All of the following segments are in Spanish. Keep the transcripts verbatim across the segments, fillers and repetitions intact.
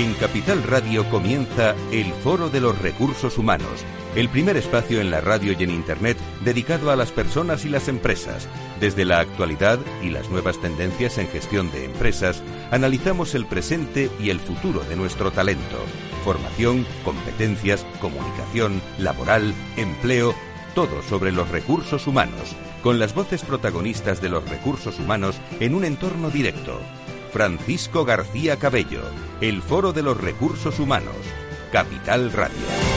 En Capital Radio comienza el Foro de los Recursos Humanos, el primer espacio en la radio y en Internet dedicado a las personas y las empresas. Desde la actualidad y las nuevas tendencias en gestión de empresas, analizamos el presente y el futuro de nuestro talento. Formación, competencias, comunicación, laboral, empleo, todo sobre los recursos humanos, con las voces protagonistas de los recursos humanos en un entorno directo. Francisco García Cabello, el Foro de los Recursos Humanos, Capital Radio.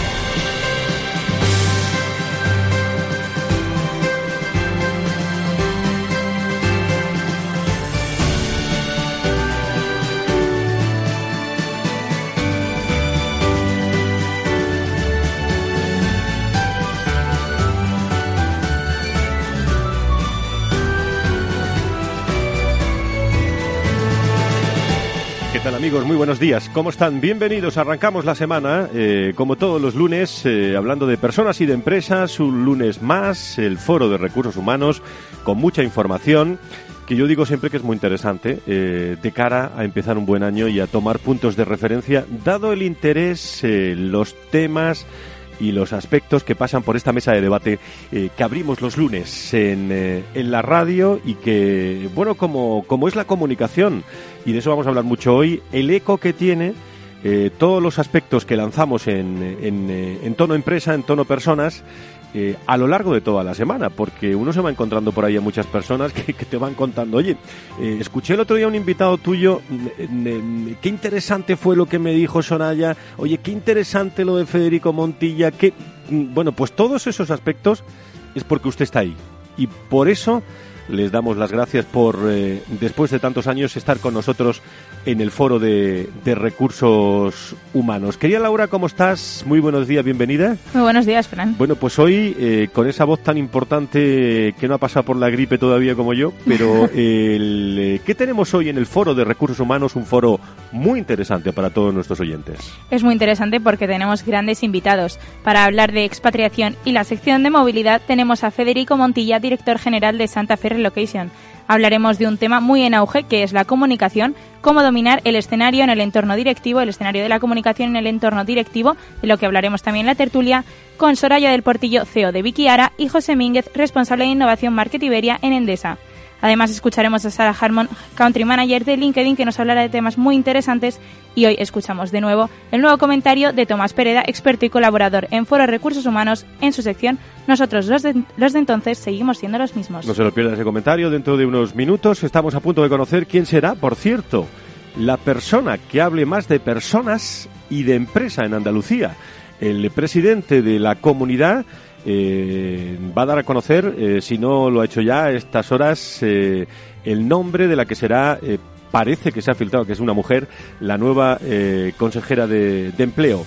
¿Qué tal, amigos? Muy buenos días. ¿Cómo están? Bienvenidos. Arrancamos la semana, eh, como todos los lunes, eh, hablando de personas y de empresas. Un lunes más, el Foro de Recursos Humanos, con mucha información, que yo digo siempre que es muy interesante, eh, de cara a empezar un buen año y a tomar puntos de referencia, dado el interés, eh, los temas y los aspectos que pasan por esta mesa de debate eh, que abrimos los lunes en, eh, en la radio y que, bueno, como, como es la comunicación, y de eso vamos a hablar mucho hoy, el eco que tiene eh, todos los aspectos que lanzamos en, en, eh, en tono empresa, en tono personas, eh, a lo largo de toda la semana, porque uno se va encontrando por ahí a muchas personas que, que te van contando, oye, eh, escuché el otro día a un invitado tuyo, eh, eh, qué interesante fue lo que me dijo Soraya, oye, qué interesante lo de Federico Montilla, que, bueno, pues todos esos aspectos es porque usted está ahí, y por eso les damos las gracias por, eh, después de tantos años, estar con nosotros en el Foro de, de Recursos Humanos. Querida Laura, ¿cómo estás? Muy buenos días, bienvenida. Muy buenos días, Fran. Bueno, pues hoy, eh, con esa voz tan importante que no ha pasado por la gripe todavía como yo, pero el, eh, ¿qué tenemos hoy en el Foro de Recursos Humanos? Un foro muy interesante para todos nuestros oyentes. Es muy interesante porque tenemos grandes invitados. Para hablar de expatriación y la sección de movilidad tenemos a Federico Montilla, director general de Santa Fe Relocation. Hablaremos de un tema muy en auge, que es la comunicación, cómo dominar el escenario en el entorno directivo, el escenario de la comunicación en el entorno directivo, de lo que hablaremos también en la tertulia, con Soraya del Portillo, C E O de Vikiara, y José Mínguez, responsable de innovación Market Iberia en Endesa. Además, escucharemos a Sarah Harmon, Country Manager de LinkedIn, que nos hablará de temas muy interesantes. Y hoy escuchamos de nuevo el nuevo comentario de Tomás Pereda, experto y colaborador en Foro de Recursos Humanos, en su sección Nosotros los de, los de entonces seguimos siendo los mismos. No se lo pierda ese comentario. Dentro de unos minutos estamos a punto de conocer quién será, por cierto, la persona que hable más de personas y de empresa en Andalucía. El presidente de la comunidad Eh, va a dar a conocer, eh, si no lo ha hecho ya a estas horas, eh, el nombre de la que será, eh, parece que se ha filtrado que es una mujer, la nueva eh, consejera de, de empleo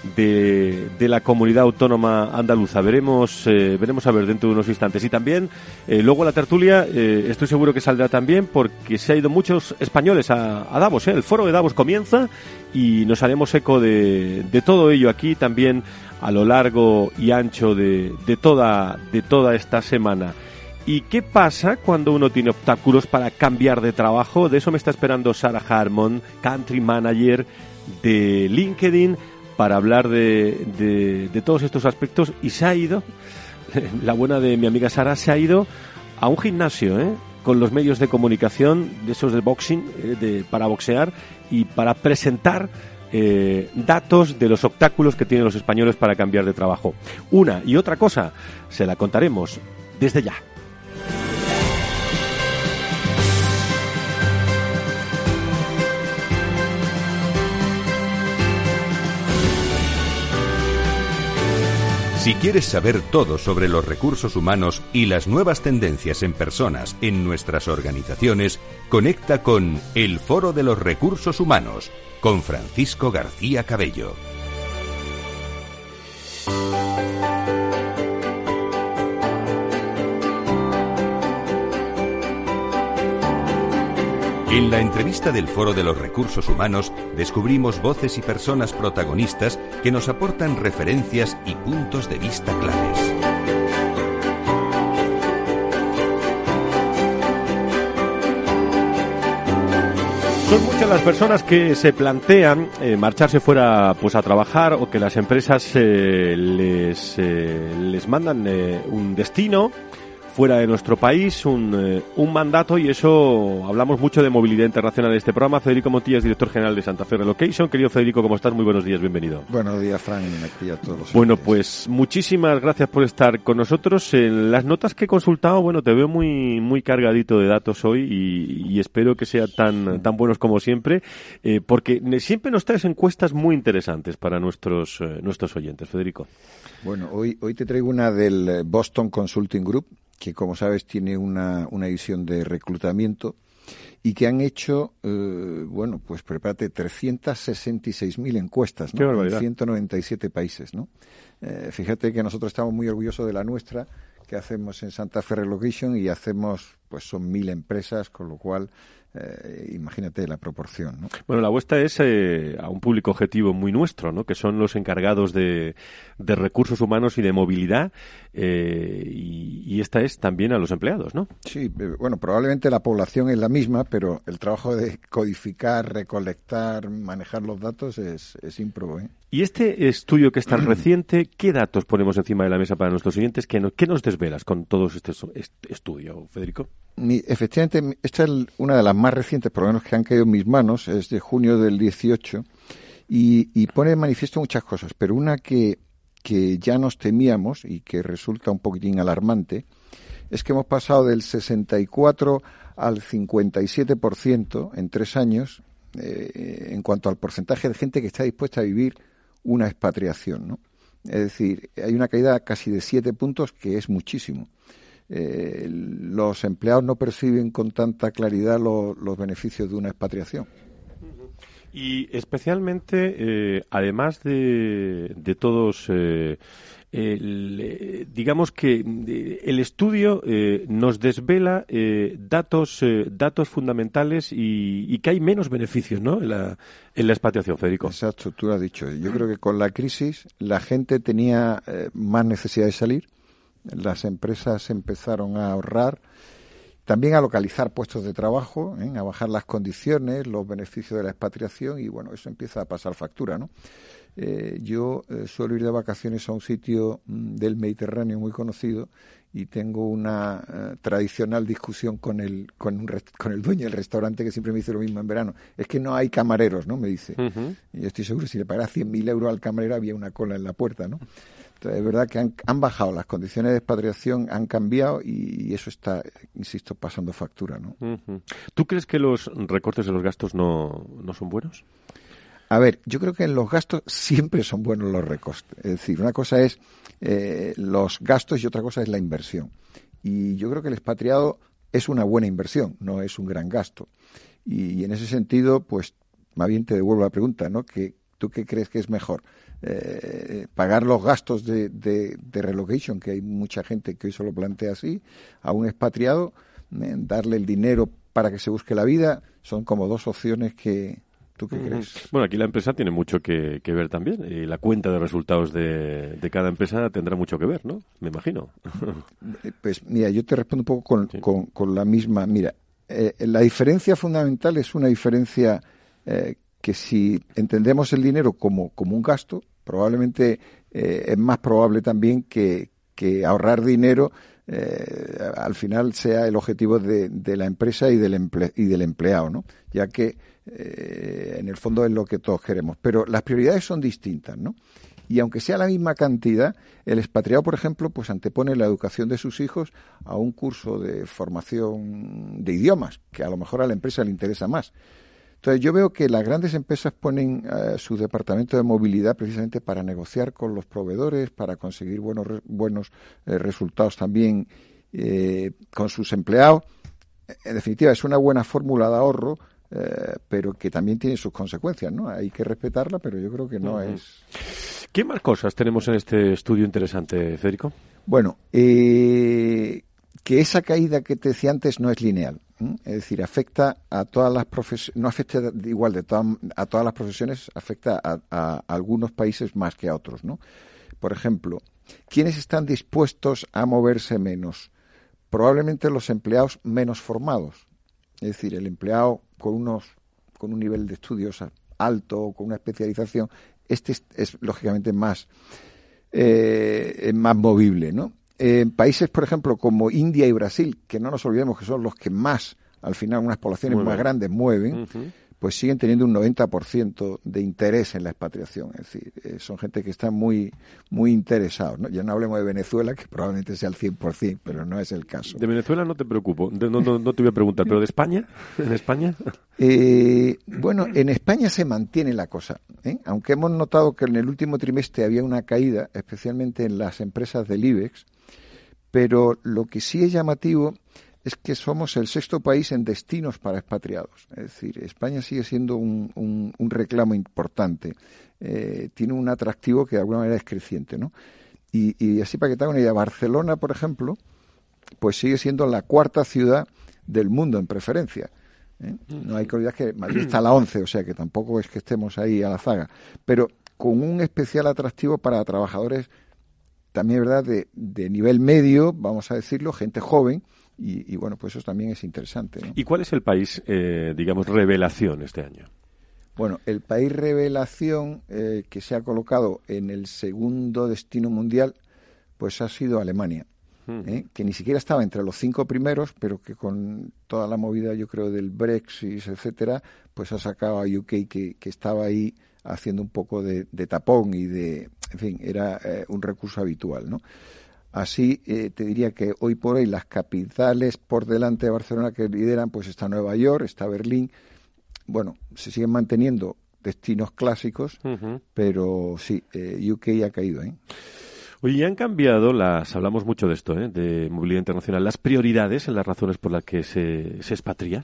de, de la comunidad autónoma andaluza. Veremos eh, veremos a ver dentro de unos instantes. Y también, eh, luego la tertulia, eh, estoy seguro que saldrá también, porque se ha ido muchos españoles a, a Davos, ¿eh? El foro de Davos comienza y nos haremos eco de, de todo ello aquí también a lo largo y ancho de, de toda de toda esta semana. ¿Y qué pasa cuando uno tiene obstáculos para cambiar de trabajo? De eso me está esperando Sarah Harmon, Country Manager de LinkedIn, para hablar de, de, de todos estos aspectos. Y se ha ido, la buena de mi amiga Sarah, se ha ido a un gimnasio, ¿eh? Con los medios de comunicación, de esos de boxing, eh, de, para boxear y para presentar Eh, datos de los obstáculos que tienen los españoles para cambiar de trabajo. Una y otra cosa se la contaremos desde ya. Si quieres saber todo sobre los recursos humanos y las nuevas tendencias en personas en nuestras organizaciones, conecta con el Foro de los Recursos Humanos con Francisco García Cabello. En la entrevista del Foro de los Recursos Humanos descubrimos voces y personas protagonistas que nos aportan referencias y puntos de vista claves. Son muchas las personas que se plantean eh, marcharse fuera pues a trabajar, o que las empresas eh, les, eh, les mandan eh, un destino fuera de nuestro país, un, eh, un mandato, y eso hablamos mucho de movilidad internacional en este programa. Federico Montillas, director general de Santa Fe Relocation. Querido Federico, ¿cómo estás? Muy buenos días, bienvenido. Buenos días, Fran, y aquí a todos los Bueno, oyentes. pues muchísimas gracias por estar con nosotros. En las notas que he consultado, bueno, te veo muy muy cargadito de datos hoy, y, y espero que sean tan, tan buenos como siempre, eh, porque siempre nos traes encuestas muy interesantes para nuestros, eh, nuestros oyentes, Federico. Bueno, hoy, hoy te traigo una del Boston Consulting Group, que como sabes tiene una, una división de reclutamiento y que han hecho, eh, bueno, pues prepárate, trescientas sesenta y seis mil encuestas, ¿no? ¡Qué barbaridad! En ciento noventa y siete países, ¿no? Eh, fíjate que nosotros estamos muy orgullosos de la nuestra, que hacemos en Santa Fe Relocation, y hacemos, pues son mil empresas, con lo cual, eh, imagínate la proporción, ¿no? Bueno, la vuestra es eh, a un público objetivo muy nuestro, ¿no? Que son los encargados de, de recursos humanos y de movilidad, eh, y, y esta es también a los empleados, ¿no? Sí, bueno, probablemente la población es la misma, pero el trabajo de codificar, recolectar, manejar los datos es, es ímprobo, ¿eh? Y este estudio que es tan reciente, ¿qué datos ponemos encima de la mesa para nuestros oyentes? ¿Qué nos, qué nos desvelas con todo este, este estudio, Federico? Mi, efectivamente, esta es una de las más recientes, por lo menos que han caído en mis manos, es de junio del dieciocho, y, y pone de manifiesto muchas cosas, pero una que, que ya nos temíamos y que resulta un poquitín alarmante, es que hemos pasado del sesenta y cuatro al cincuenta y siete por ciento en tres años eh, en cuanto al porcentaje de gente que está dispuesta a vivir una expatriación, ¿no? Es decir, hay una caída casi de siete puntos, que es muchísimo. Eh, los empleados no perciben con tanta claridad lo, los beneficios de una expatriación. Y especialmente, eh, además de, de todos, eh, el, eh, digamos que eh, el estudio eh, nos desvela eh, datos eh, datos fundamentales, y, y que hay menos beneficios, ¿no?, en la, en la expatriación, Federico. Exacto, tú lo has dicho. Yo creo que con la crisis la gente tenía eh, más necesidad de salir, las empresas empezaron a ahorrar, también a localizar puestos de trabajo, ¿eh? A bajar las condiciones, los beneficios de la expatriación, y bueno, eso empieza a pasar factura, ¿no? Eh, yo eh, suelo ir de vacaciones a un sitio mm, del Mediterráneo muy conocido, y tengo una eh, tradicional discusión con el con, un rest- con el dueño del restaurante, que siempre me dice lo mismo en verano. Es que no hay camareros, ¿no? Me dice. Uh-huh. Y yo estoy seguro que si le pagara cien mil euros al camarero había una cola en la puerta, ¿no? Entonces, es verdad que han, han bajado, las condiciones de expatriación han cambiado, y, y eso está, insisto, pasando factura, ¿no? Uh-huh. ¿Tú crees que los recortes de los gastos no, no son buenos? A ver, yo creo que en los gastos siempre son buenos los recortes. Es decir, una cosa es eh, los gastos y otra cosa es la inversión. Y yo creo que el expatriado es una buena inversión, no es un gran gasto. Y, y en ese sentido, pues, más bien te devuelvo la pregunta, ¿no? Que, ¿tú qué crees que es mejor? Eh, pagar los gastos de, de, de relocation, que hay mucha gente que hoy se lo plantea así, a un expatriado, eh, darle el dinero para que se busque la vida, son como dos opciones que... ¿Tú qué crees? Bueno, aquí la empresa tiene mucho que, que ver también, y la cuenta de resultados de, de cada empresa tendrá mucho que ver, ¿no? Me imagino. Pues mira, yo te respondo un poco con, Sí. con, con la misma. Mira, eh, la diferencia fundamental es una diferencia eh, que si entendemos el dinero como, como un gasto, probablemente eh, es más probable también que, que ahorrar dinero eh, al final sea el objetivo de, de la empresa y del, emple, y del empleado, ¿no? Ya que eh, en el fondo es lo que todos queremos. Pero las prioridades son distintas, ¿no? Y aunque sea la misma cantidad, el expatriado, por ejemplo, pues antepone la educación de sus hijos a un curso de formación de idiomas, que a lo mejor a la empresa le interesa más. Entonces yo veo que las grandes empresas ponen uh, su departamento de movilidad precisamente para negociar con los proveedores, para conseguir buenos buenos eh, resultados también eh, con sus empleados. En definitiva, es una buena fórmula de ahorro, eh, pero que también tiene sus consecuencias, ¿no? Hay que respetarla, pero yo creo que no uh-huh. es... ¿Qué más cosas tenemos en este estudio interesante, Federico? Bueno, eh, que esa caída que te decía antes no es lineal. ¿eh? Es decir, afecta a todas las profesiones, no afecta igual de to- a todas las profesiones, afecta a, a, a algunos países más que a otros, ¿no? Por ejemplo, ¿quiénes están dispuestos a moverse menos? Probablemente los empleados menos formados. Es decir, el empleado con unos con un nivel de estudios alto, con una especialización, este es, es lógicamente más, eh, más movible, ¿no? En países, por ejemplo, como India y Brasil, que no nos olvidemos que son los que más, al final, unas poblaciones más grandes mueven, uh-huh. pues siguen teniendo un noventa por ciento de interés en la expatriación. Es decir, eh, son gente que está muy muy interesados, ¿no? Ya no hablemos de Venezuela, que probablemente sea el cien por ciento, pero no es el caso. De Venezuela no te preocupo, de, no, no, no te voy a preguntar, pero ¿de España? ¿En España? Eh, bueno, en España se mantiene la cosa, ¿eh? Aunque hemos notado que en el último trimestre había una caída, especialmente en las empresas del IBEX, pero lo que sí es llamativo es que somos el sexto país en destinos para expatriados. Es decir, España sigue siendo un, un, un reclamo importante. Eh, tiene un atractivo que de alguna manera es creciente, ¿no? Y, y así para que te hagan una idea, Barcelona, por ejemplo, pues sigue siendo la cuarta ciudad del mundo en preferencia. ¿eh? No hay que olvidar que Madrid está a la once, o sea que tampoco es que estemos ahí a la zaga. Pero con un especial atractivo para trabajadores también, ¿verdad?, de, de nivel medio, vamos a decirlo, gente joven, y, y bueno, pues eso también es interesante, ¿no? ¿Y cuál es el país, eh, digamos, revelación este año? Bueno, el país revelación eh, que se ha colocado en el segundo destino mundial, pues ha sido Alemania, uh-huh. ¿eh? que ni siquiera estaba entre los cinco primeros, pero que con toda la movida, yo creo, del Brexit, etcétera, pues ha sacado a U K que, que estaba ahí haciendo un poco de, de tapón y de, en fin, era eh, un recurso habitual, ¿no? Así, eh, te diría que hoy por hoy las capitales por delante de Barcelona que lideran, pues está Nueva York, está Berlín. Bueno, se siguen manteniendo destinos clásicos, uh-huh. pero sí, eh, U K ha caído, ¿eh? Oye, ya han cambiado las, hablamos mucho de esto, ¿eh?, de movilidad internacional, las prioridades en las razones por las que se, se expatria.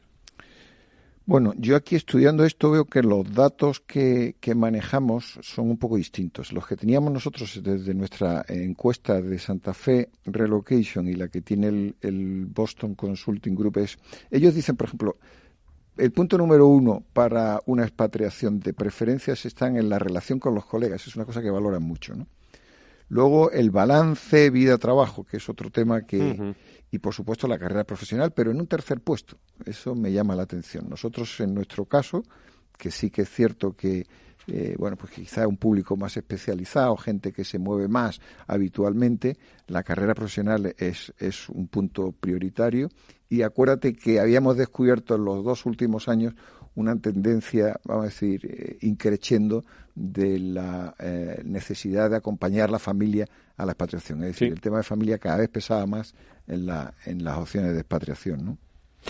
Bueno, yo aquí estudiando esto veo que los datos que, que manejamos son un poco distintos. Los que teníamos nosotros desde nuestra encuesta de Santa Fe Relocation y la que tiene el, el Boston Consulting Group es, ellos dicen, por ejemplo, el punto número uno para una expatriación de preferencias están en la relación con los colegas. Es una cosa que valoran mucho, ¿no? Luego el balance vida-trabajo, que es otro tema que... Uh-huh. Y, por supuesto, la carrera profesional, pero en un tercer puesto. Eso me llama la atención. Nosotros, en nuestro caso, que sí que es cierto que, eh, bueno, pues quizá un público más especializado, gente que se mueve más habitualmente, la carrera profesional es, es un punto prioritario. Y acuérdate que habíamos descubierto en los dos últimos años una tendencia, vamos a decir, eh, increciendo de la eh, necesidad de acompañar a la familia a la expatriación. Es decir, sí. el tema de familia cada vez pesaba más en, la, en las opciones de expatriación, ¿no?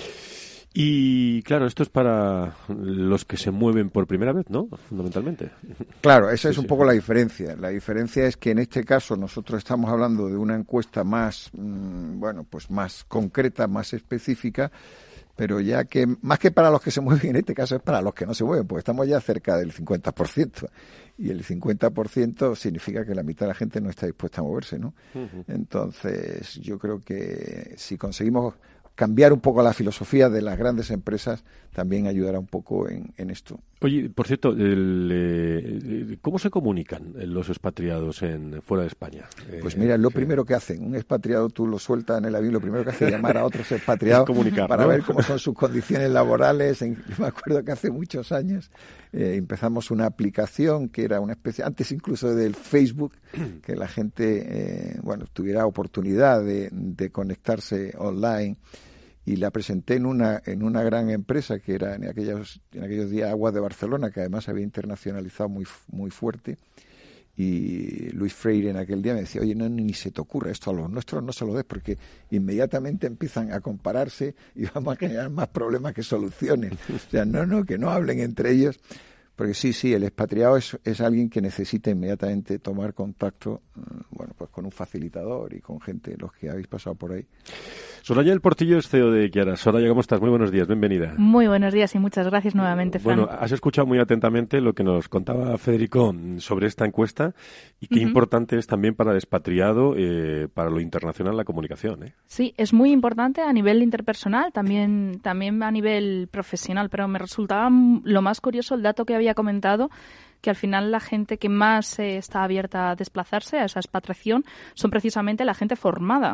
Y claro, esto es para los que se mueven por primera vez, ¿no? Fundamentalmente. Claro, esa es sí, un sí. poco la diferencia. La diferencia es que en este caso nosotros estamos hablando de una encuesta más, mmm, bueno, pues más concreta, más específica, pero ya que, más que para los que se mueven, en este caso es para los que no se mueven, porque estamos ya cerca del cincuenta por ciento. Y el cincuenta por ciento significa que la mitad de la gente no está dispuesta a moverse, ¿no? Uh-huh. Entonces, yo creo que si conseguimos cambiar un poco la filosofía de las grandes empresas, también ayudará un poco en, en esto. Oye, por cierto, el, eh, ¿cómo se comunican los expatriados en fuera de España? Pues mira, lo eh, primero que hacen, un expatriado tú lo sueltas en el avión, lo primero que hace es llamar a otros expatriados para, ¿no?, ver cómo son sus condiciones laborales. En, me acuerdo que hace muchos años eh, empezamos una aplicación que era una especie, antes incluso del Facebook, que la gente, eh, bueno, tuviera oportunidad de, de conectarse online. Y la presenté en una en una gran empresa que era en aquellos en aquellos días Aguas de Barcelona, que además había internacionalizado muy muy fuerte. Y Luis Freire en aquel día me decía, oye, no, ni se te ocurra esto a los nuestros, no se lo des, porque inmediatamente empiezan a compararse y vamos a generar más problemas que soluciones. O sea, no, no, que no hablen entre ellos. Porque sí, sí, el expatriado es, es alguien que necesita inmediatamente tomar contacto, bueno, pues con un facilitador y con gente, los que habéis pasado por ahí. Soraya del Portillo es C E O de Kiara. Soraya, ¿cómo estás? Muy buenos días, bienvenida. Muy buenos días y muchas gracias nuevamente, Fran. Bueno, has escuchado muy atentamente lo que nos contaba Federico sobre esta encuesta y qué uh-huh. importante es también para el expatriado, eh, para lo internacional, la comunicación, ¿eh? Sí, es muy importante a nivel interpersonal, también, también a nivel profesional, pero me resultaba lo más curioso el dato que había comentado, que al final la gente que más eh, está abierta a desplazarse a esa expatriación son precisamente la gente formada.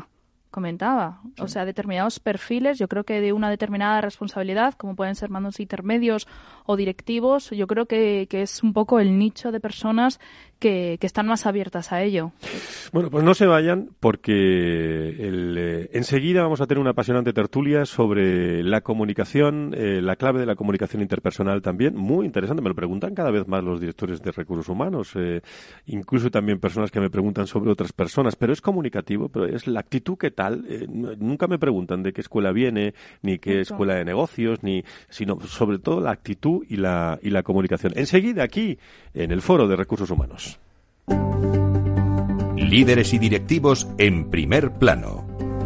comentaba. Sí. O sea, determinados perfiles, yo creo que de una determinada responsabilidad, como pueden ser mandos intermedios o directivos, yo creo que, que es un poco el nicho de personas que, que están más abiertas a ello. Bueno, pues no se vayan porque el, eh, enseguida vamos a tener una apasionante tertulia sobre la comunicación, eh, la clave de la comunicación interpersonal también, muy interesante. Me lo preguntan cada vez más los directores de recursos humanos, eh, incluso también personas que me preguntan sobre otras personas, pero es comunicativo, pero es la actitud que tal. Eh, nunca me preguntan de qué escuela viene, ni qué Exacto. escuela de negocios, ni sino sobre todo la actitud y la, y la comunicación. Enseguida aquí, en el Foro de Recursos Humanos. Líderes y directivos en primer plano.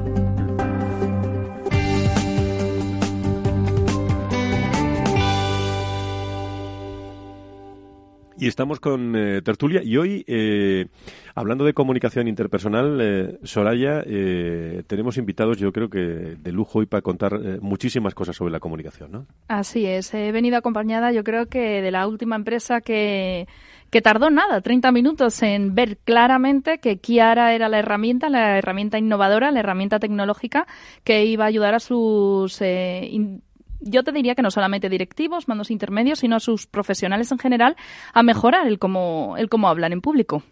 Y estamos con eh, tertulia y hoy, eh, hablando de comunicación interpersonal, eh, Soraya, eh, tenemos invitados yo creo que de lujo hoy para contar eh, muchísimas cosas sobre la comunicación, ¿no? Así es, he venido acompañada yo creo que de la última empresa que, que tardó nada, treinta minutos en ver claramente que Kiara era la herramienta, la herramienta innovadora, la herramienta tecnológica que iba a ayudar a sus... Eh, in, Yo te diría que no solamente directivos, mandos intermedios, sino a sus profesionales en general a mejorar el cómo, el cómo hablan en público.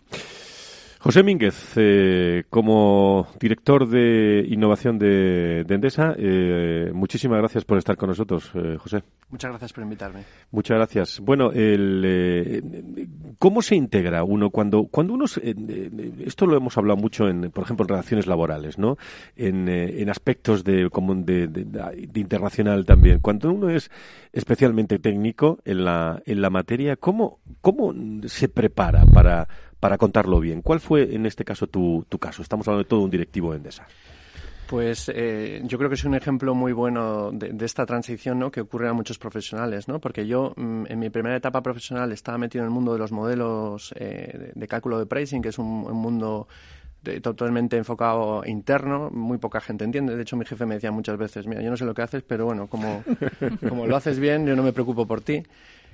José Mínguez, eh, como director de innovación de, de Endesa, eh, muchísimas gracias por estar con nosotros, eh, José. Muchas gracias por invitarme. Muchas gracias. Bueno, el, eh, ¿cómo se integra uno cuando cuando uno eh, esto lo hemos hablado mucho en, por ejemplo, en relaciones laborales, ¿no? En, eh, en aspectos de, de, de, de internacional también. Cuando uno es especialmente técnico en la en la materia, ¿cómo cómo se prepara para para contarlo bien? ¿Cuál fue, en este caso, tu, tu caso? Estamos hablando de todo un directivo de Endesa. Pues eh, yo creo que es un ejemplo muy bueno de, de esta transición, ¿no?, que ocurre a muchos profesionales, ¿no? Porque yo, mm, en mi primera etapa profesional, estaba metido en el mundo de los modelos eh, de, de cálculo de pricing, que es un, un mundo de, totalmente enfocado interno, muy poca gente entiende. De hecho, mi jefe me decía muchas veces, mira, yo no sé lo que haces, pero bueno, como, como lo haces bien, yo no me preocupo por ti.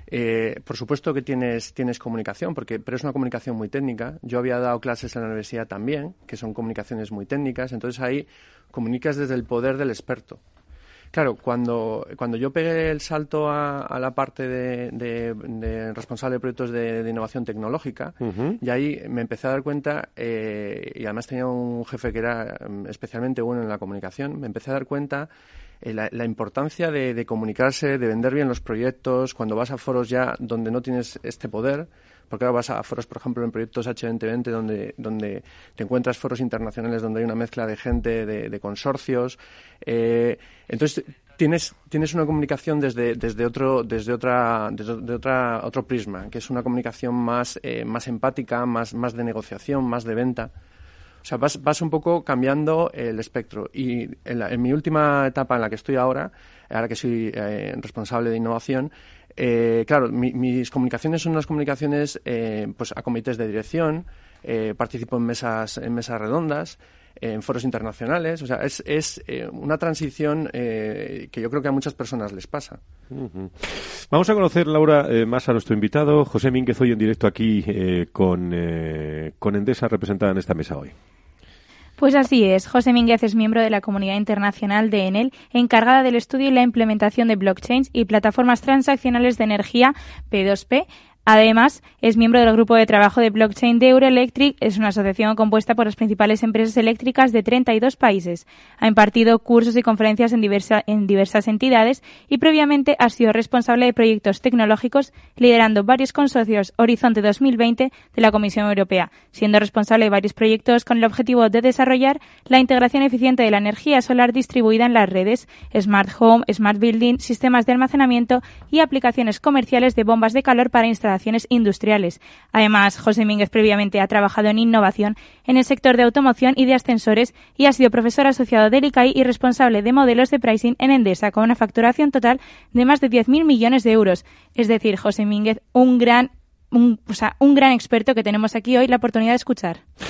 Eh, por supuesto que tienes, tienes comunicación, porque, pero es una comunicación muy técnica. Yo había dado clases en la universidad también, que son comunicaciones muy técnicas, entonces ahí comunicas desde el poder del experto. Claro, cuando, cuando yo pegué el salto a, a la parte de, de, de responsable de proyectos de, de innovación tecnológica, uh-huh. y ahí me empecé a dar cuenta, eh, y además tenía un jefe que era especialmente bueno en la comunicación, me empecé a dar cuenta Eh, la, la importancia de, de comunicarse, de vender bien los proyectos, cuando vas a foros ya donde no tienes este poder, porque ahora vas a foros, por ejemplo, en proyectos H veinte veinte, donde, donde te encuentras foros internacionales donde hay una mezcla de gente, de, de consorcios. Eh, entonces, tienes tienes una comunicación desde desde otro desde otra desde de otra otro prisma, que es una comunicación más eh, más empática, más más de negociación, más de venta. O sea, vas, vas un poco cambiando el espectro. Y en, la, en mi última etapa en la que estoy ahora, ahora que soy eh, responsable de innovación, eh, claro, mi, mis comunicaciones son unas comunicaciones eh, pues a comités de dirección, eh, participo en mesas, en mesas redondas, eh, en foros internacionales. O sea, es, es eh, una transición eh, que yo creo que a muchas personas les pasa. Uh-huh. Vamos a conocer, Laura, eh, más a nuestro invitado, José Mínguez, hoy en directo aquí eh, con, eh, con Endesa representada en esta mesa hoy. Pues así es. José Mínguez es miembro de la comunidad internacional de Enel, encargada del estudio y la implementación de blockchains y plataformas transaccionales de energía P dos P. Además, es miembro del grupo de trabajo de blockchain de Euroelectric. Es una asociación compuesta por las principales empresas eléctricas de treinta y dos países. Ha impartido cursos y conferencias en, diversa, en diversas entidades y previamente ha sido responsable de proyectos tecnológicos, liderando varios consorcios Horizonte dos mil veinte de la Comisión Europea, siendo responsable de varios proyectos con el objetivo de desarrollar la integración eficiente de la energía solar distribuida en las redes, Smart Home, Smart Building, sistemas de almacenamiento y aplicaciones comerciales de bombas de calor para instalaciones industriales. Además, José Mínguez previamente ha trabajado en innovación en el sector de automoción y de ascensores y ha sido profesor asociado del I C A I y responsable de modelos de pricing en Endesa, con una facturación total de más de diez mil millones de euros. Es decir, José Mínguez, un gran, un, o sea, un gran experto que tenemos aquí hoy la oportunidad de escuchar.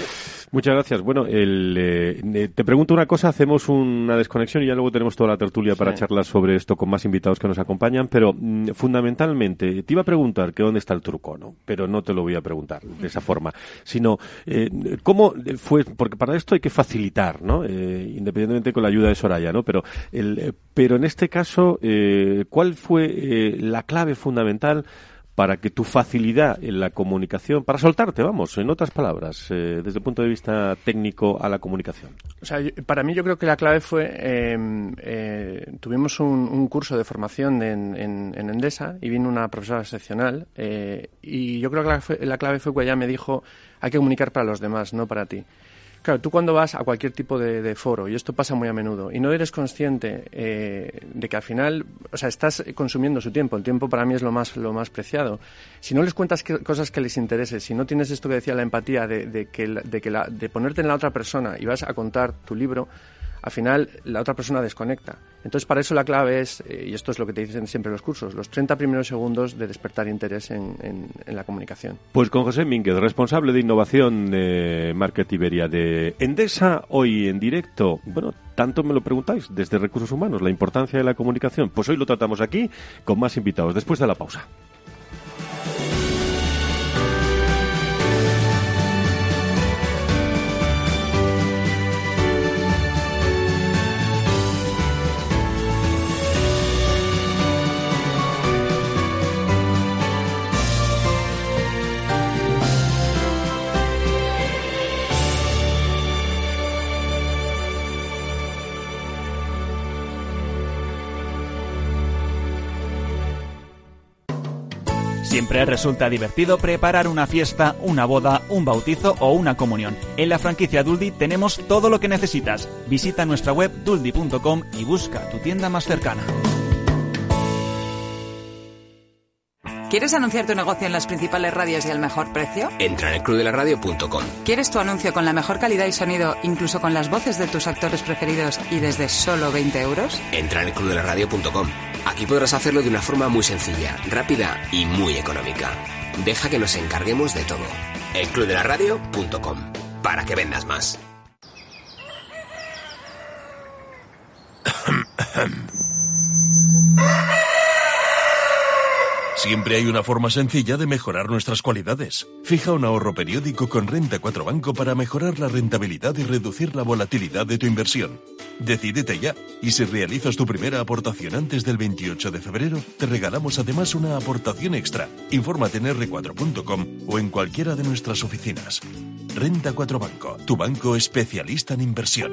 Muchas gracias. Bueno, el, eh, te pregunto una cosa, hacemos una desconexión y ya luego tenemos toda la tertulia sí. para charlar sobre esto con más invitados que nos acompañan, pero mm, fundamentalmente te iba a preguntar que dónde está el truco, ¿no? Pero no te lo voy a preguntar de esa forma, sino eh, cómo fue, porque para esto hay que facilitar, ¿no? Eh, independientemente con la ayuda de Soraya, ¿no? Pero, el, eh, pero en este caso, eh, ¿cuál fue eh, la clave fundamental para que tu facilidad en la comunicación, para soltarte, vamos, en otras palabras, eh, desde el punto de vista técnico a la comunicación? O sea, para mí yo creo que la clave fue, eh, eh, tuvimos un, un curso de formación en, en, en Endesa y vino una profesora excepcional eh, y yo creo que la, la clave fue cuando ella me dijo, hay que comunicar para los demás, no para ti. Claro, tú cuando vas a cualquier tipo de, de foro, y esto pasa muy a menudo, y no eres consciente eh, de que al final, o sea, estás consumiendo su tiempo. El tiempo para mí es lo más lo más preciado. Si no les cuentas que, cosas que les interese, si no tienes esto que decía la empatía de, de que, de, que la, de ponerte en la otra persona y vas a contar tu libro, al final la otra persona desconecta. Entonces, para eso la clave es, eh, y esto es lo que te dicen siempre los cursos, los treinta primeros segundos de despertar interés en, en, en la comunicación. Pues con José Mínguez, responsable de innovación de Market Iberia de Endesa, hoy en directo. Bueno, tanto me lo preguntáis desde Recursos Humanos, la importancia de la comunicación. Pues hoy lo tratamos aquí con más invitados, después de la pausa. Siempre resulta divertido preparar una fiesta, una boda, un bautizo o una comunión. En la franquicia Duldi tenemos todo lo que necesitas. Visita nuestra web duldi punto com y busca tu tienda más cercana. ¿Quieres anunciar tu negocio en las principales radios y al mejor precio? Entra en el club de la radio punto com. ¿Quieres tu anuncio con la mejor calidad y sonido, incluso con las voces de tus actores preferidos y desde solo veinte euros? Entra en el club de la radio punto com. Aquí podrás hacerlo de una forma muy sencilla, rápida y muy económica. Deja que nos encarguemos de todo. el club de la radio punto com. Para que vendas más. Siempre hay una forma sencilla de mejorar nuestras cualidades. Fija un ahorro periódico con Renta cuatro Banco para mejorar la rentabilidad y reducir la volatilidad de tu inversión. Decídete ya, y si realizas tu primera aportación antes del veintiocho de febrero, te regalamos además una aportación extra. Infórmate en erre cuatro punto com o en cualquiera de nuestras oficinas. Renta cuatro Banco, tu banco especialista en inversión.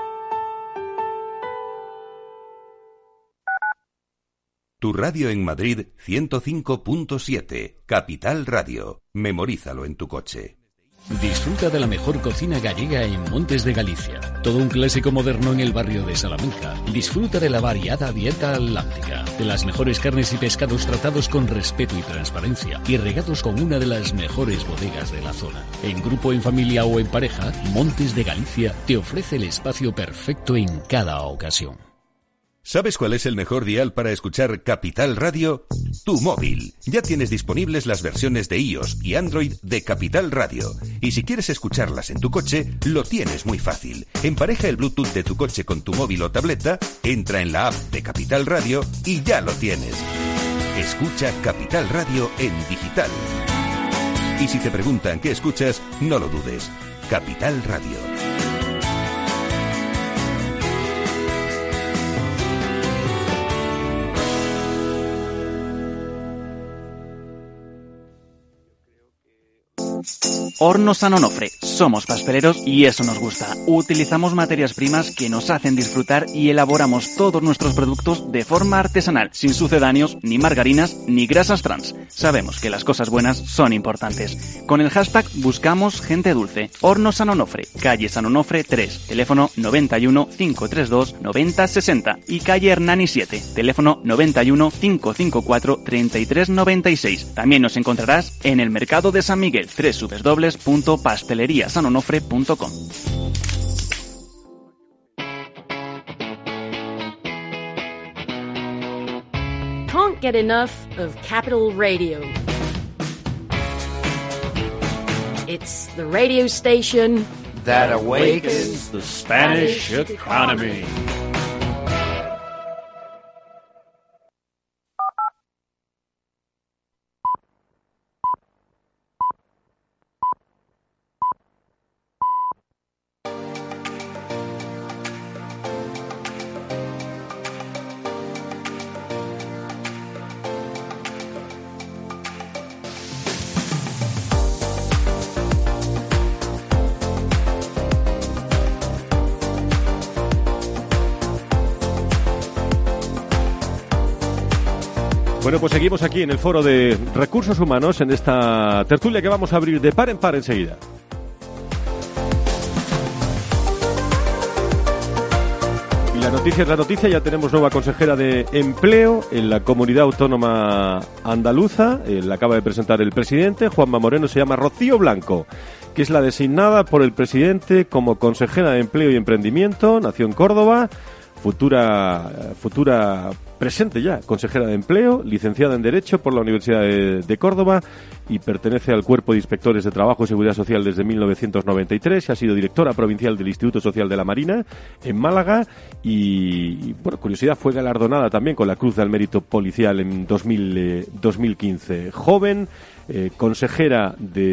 Tu radio en Madrid ciento cinco punto siete, Capital Radio. Memorízalo en tu coche. Disfruta de la mejor cocina gallega en Montes de Galicia. Todo un clásico moderno en el barrio de Salamanca. Disfruta de la variada dieta atlántica, de las mejores carnes y pescados tratados con respeto y transparencia y regados con una de las mejores bodegas de la zona. En grupo, en familia o en pareja, Montes de Galicia te ofrece el espacio perfecto en cada ocasión. ¿Sabes cuál es el mejor dial para escuchar Capital Radio? Tu móvil. Ya tienes disponibles las versiones de iOS y Android de Capital Radio. Y si quieres escucharlas en tu coche, lo tienes muy fácil. Empareja el Bluetooth de tu coche con tu móvil o tableta, entra en la app de Capital Radio y ya lo tienes. Escucha Capital Radio en digital. Y si te preguntan qué escuchas, no lo dudes. Capital Radio. Hornos San Onofre. Somos pasteleros y eso nos gusta. Utilizamos materias primas que nos hacen disfrutar y elaboramos todos nuestros productos de forma artesanal, sin sucedáneos, ni margarinas, ni grasas trans. Sabemos que las cosas buenas son importantes. Con el hashtag buscamos gente dulce. Hornos San Onofre, calle San Onofre tres, teléfono noventa y uno, cinco treinta y dos, noventa sesenta y calle Hernani siete, teléfono noventa y uno, cinco cincuenta y cuatro, treinta y tres noventa y seis. También nos encontrarás en el Mercado de San Miguel, doble u doble u doble u punto pastelería san onofre punto com. Can't get enough of Capital Radio. It's the radio station that awakens the Spanish economy. Bueno, pues seguimos aquí en el Foro de Recursos Humanos, en esta tertulia que vamos a abrir de par en par enseguida. Y la noticia es la noticia, ya tenemos nueva consejera de Empleo en la Comunidad Autónoma Andaluza, eh, la acaba de presentar el presidente, Juanma Moreno, se llama Rocío Blanco, que es la designada por el presidente como consejera de Empleo y Emprendimiento, nació en Córdoba, futura futura presente ya consejera de Empleo, licenciada en Derecho por la Universidad de, de Córdoba y pertenece al Cuerpo de Inspectores de Trabajo y Seguridad Social desde mil novecientos noventa y tres y ha sido directora provincial del Instituto Social de la Marina en Málaga y, y bueno, curiosidad, fue galardonada también con la Cruz del Mérito Policial en dos mil quince. Joven, eh, consejera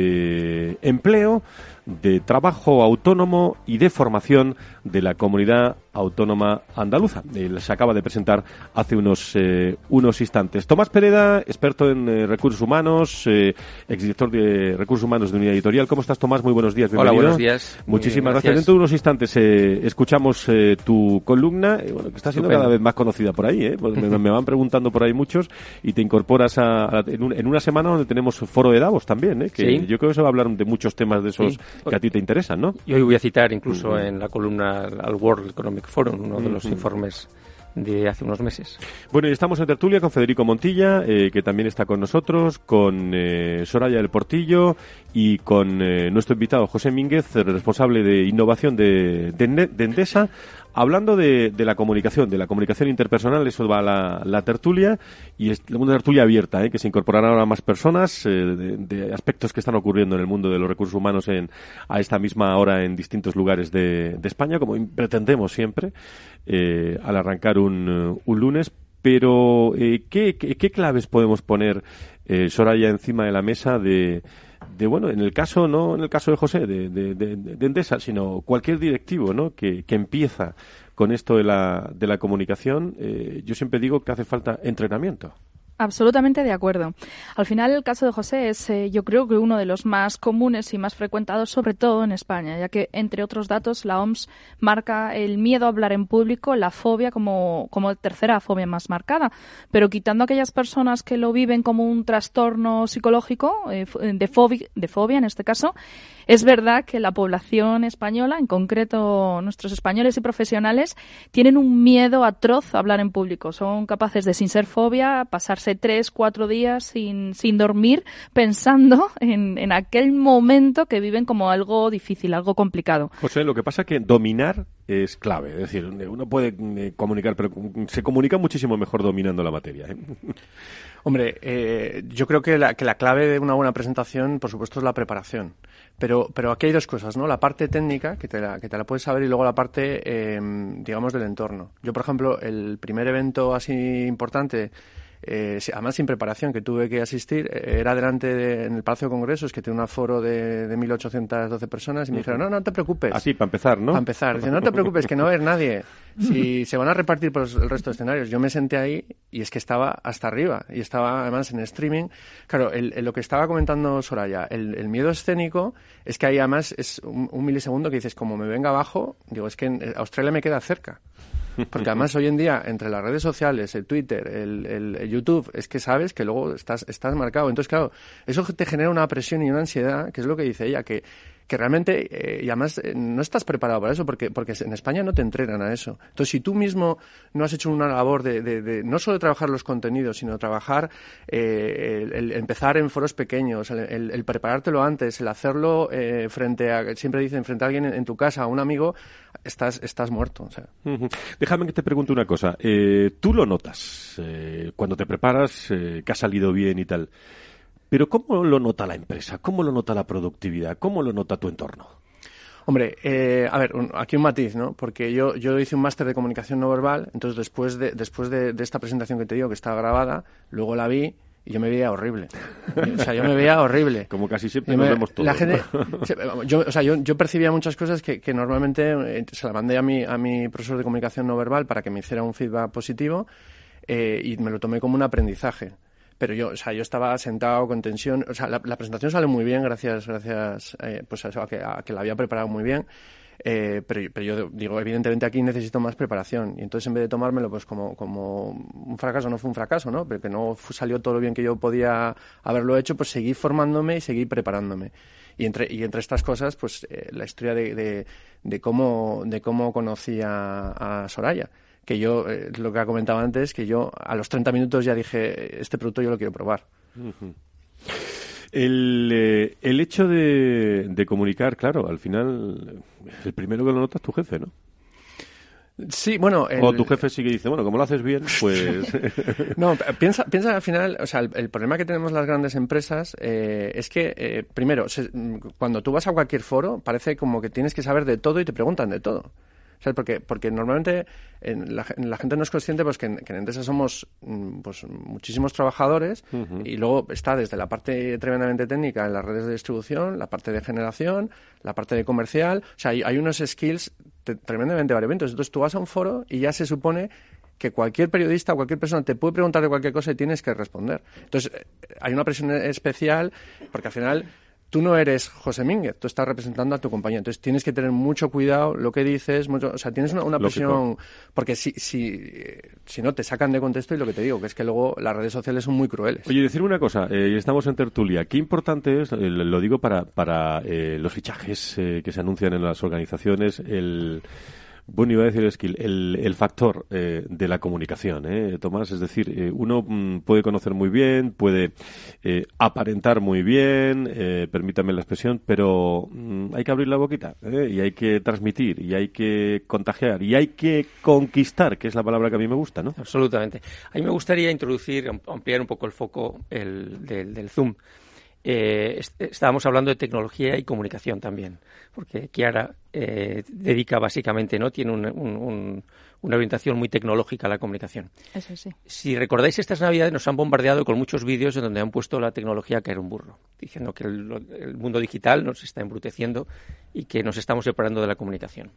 de Empleo, de Trabajo Autónomo y de Formación de la Comunidad Autónoma Andaluza. Eh, se acaba de presentar hace unos eh, unos instantes. Tomás Pereda, experto en eh, recursos humanos, eh, exdirector de Recursos Humanos de Unidad Editorial. ¿Cómo estás, Tomás? Muy buenos días. Bienvenido. Hola, buenos días. Muchísimas gracias. gracias. Dentro de unos instantes eh, escuchamos eh, tu columna, eh, bueno, que está siendo Estupendo. cada vez más conocida por ahí. Eh, pues me, me van preguntando por ahí muchos y te incorporas a, a, en, un, en una semana donde tenemos Foro de Davos también, eh, que ¿Sí? yo creo que se va a hablar de muchos temas de esos sí. que a ti te interesan, ¿no? Y hoy voy a citar incluso uh-huh. en la columna al World Economic Forum, uno de los uh-huh. informes de hace unos meses. Bueno, y estamos en tertulia con Federico Montilla, eh, que también está con nosotros, con eh, Soraya del Portillo y con eh, nuestro invitado José Mínguez, responsable de innovación de, de, de Endesa, hablando de, de la comunicación, de la comunicación interpersonal. Eso va a la, la tertulia, y es una tertulia abierta, ¿eh? que se incorporarán ahora más personas eh, de, de aspectos que están ocurriendo en el mundo de los recursos humanos en, a esta misma hora en distintos lugares de, de España, como pretendemos siempre, eh, al arrancar un, un lunes. Pero, eh, ¿qué, qué, ¿qué claves podemos poner, eh, Soraya, encima de la mesa de... de bueno, en el caso, no en el caso de José, de, de, de, de Endesa, sino cualquier directivo, ¿no? que, que empieza con esto de la, de la comunicación? Eh, yo siempre digo que hace falta entrenamiento. Absolutamente de acuerdo. Al final, el caso de José es, eh, yo creo que uno de los más comunes y más frecuentados, sobre todo en España, ya que, entre otros datos, la O M S marca el miedo a hablar en público, la fobia, como, como tercera fobia más marcada. Pero quitando a aquellas personas que lo viven como un trastorno psicológico, eh, de, fobia, de fobia en este caso, es verdad que la población española, en concreto nuestros españoles y profesionales, tienen un miedo atroz a hablar en público. Son capaces de, sin ser fobia, pasarse tres, cuatro días sin, sin dormir pensando en, en aquel momento que viven como algo difícil, algo complicado. José, lo que pasa es que dominar es clave. Es decir, uno puede eh, comunicar, pero se comunica muchísimo mejor dominando la materia, ¿eh? Hombre, eh, yo creo que la, que la clave de una buena presentación, por supuesto, es la preparación. Pero, pero aquí hay dos cosas, ¿no? La parte técnica, que te la, que te la puedes saber, y luego la parte, eh, digamos, del entorno. Yo, por ejemplo, el primer evento así importante, Eh, además sin preparación, que tuve que asistir, eh, era delante de, en el Palacio de Congresos, que tiene un aforo de, de mil ochocientas doce personas, y me dijeron, no, no te preocupes. Así, para empezar, ¿no? Para empezar. Dicen, no te preocupes, que no va a haber nadie. Si se van a repartir por el resto de escenarios. Yo me senté ahí y es que estaba hasta arriba, y estaba además en streaming. Claro, el, el, lo que estaba comentando Soraya, el, el miedo escénico es que ahí además es un, un milisegundo que dices, como me venga abajo, digo, es que en Australia me queda cerca. Porque además hoy en día, entre las redes sociales, el Twitter, el, el, el YouTube, es que sabes que luego estás, estás marcado. Entonces, claro, eso te genera una presión y una ansiedad, que es lo que dice ella, que, que realmente, eh, y además eh, no estás preparado para eso, porque, porque en España no te entrenan a eso. Entonces, si tú mismo no has hecho una labor de, de, de no solo de trabajar los contenidos, sino trabajar, eh, el, el empezar en foros pequeños, el, el, el preparártelo antes, el hacerlo eh, frente a, siempre dicen, frente a alguien en, en tu casa, a un amigo, estás, estás muerto. O sea. Uh-huh. Déjame que te pregunte una cosa. Eh, tú lo notas eh, cuando te preparas, eh, que ha salido bien y tal. Pero ¿cómo lo nota la empresa? ¿Cómo lo nota la productividad? ¿Cómo lo nota tu entorno? Hombre, eh, a ver, un, aquí un matiz, ¿no? Porque yo, yo hice un máster de comunicación no verbal, entonces después de, después de, de esta presentación que te digo, que está grabada, luego la vi y yo me veía horrible. O sea, yo me veía horrible. Como casi siempre me, nos vemos todos. La gente, yo, o sea, yo, yo percibía muchas cosas que, que normalmente eh, se la mandé a mi, a mi profesor de comunicación no verbal para que me hiciera un feedback positivo eh, y me lo tomé como un aprendizaje. Pero yo, o sea, yo estaba sentado con tensión. O sea, la, la presentación sale muy bien gracias, gracias, eh, pues a, eso, a, que, a que la había preparado muy bien. Eh, pero, pero yo digo, evidentemente aquí necesito más preparación. Y entonces en vez de tomármelo pues como, como un fracaso, no fue un fracaso, ¿no? Pero que no salió todo lo bien que yo podía haberlo hecho, pues seguí formándome y seguí preparándome. Y entre, y entre estas cosas, pues eh, la historia de, de, de cómo, de cómo conocí a, a Soraya. Que yo, eh, lo que ha comentado antes, que yo a los treinta minutos ya dije, este producto yo lo quiero probar. Uh-huh. El, eh, el hecho de, de comunicar, claro, al final, el primero que lo nota es tu jefe, ¿no? Sí, bueno... El... O tu jefe sí que dice, bueno, como lo haces bien, pues... No, piensa, piensa al final, o sea, el, el problema que tenemos las grandes empresas eh, es que, eh, primero, se, cuando tú vas a cualquier foro, parece como que tienes que saber de todo y te preguntan de todo. ¿Sabes? Porque, porque normalmente en la, en la gente no es consciente pues que en, que en Endesa somos pues muchísimos trabajadores uh-huh. y luego está desde la parte tremendamente técnica en las redes de distribución, la parte de generación, la parte de comercial. O sea, hay, hay unos skills te, tremendamente variopintos. Entonces tú vas a un foro y ya se supone que cualquier periodista o cualquier persona te puede preguntar de cualquier cosa y tienes que responder. Entonces hay una presión especial porque al final... Tú no eres José Mínguez, tú estás representando a tu compañía. Entonces tienes que tener mucho cuidado lo que dices, mucho, o sea, tienes una, una presión, porque si, si, si no te sacan de contexto y lo que te digo, que es que luego las redes sociales son muy crueles. Oye, decir una cosa, eh, estamos en tertulia, qué importante es, eh, lo digo para, para eh, los fichajes eh, que se anuncian en las organizaciones, el... Bueno, iba a decir el skill, el, el factor eh, de la comunicación, ¿eh, Tomás? Es decir, eh, uno mm, puede conocer muy bien, puede eh, aparentar muy bien, eh, permítame la expresión, pero mm, hay que abrir la boquita, ¿eh? Y hay que transmitir, y hay que contagiar, y hay que conquistar, que es la palabra que a mí me gusta, ¿no? Absolutamente. A mí me gustaría introducir, ampliar un poco el foco el, del, del Zoom. Eh, est- estábamos hablando de tecnología y comunicación también, porque Chiara eh, dedica básicamente, ¿no? Tiene un, un, un, una orientación muy tecnológica a la comunicación. Eso sí. Si recordáis, estas Navidades nos han bombardeado con muchos vídeos en donde han puesto la tecnología a caer un burro, diciendo que el, el mundo digital nos está embruteciendo y que nos estamos separando de la comunicación.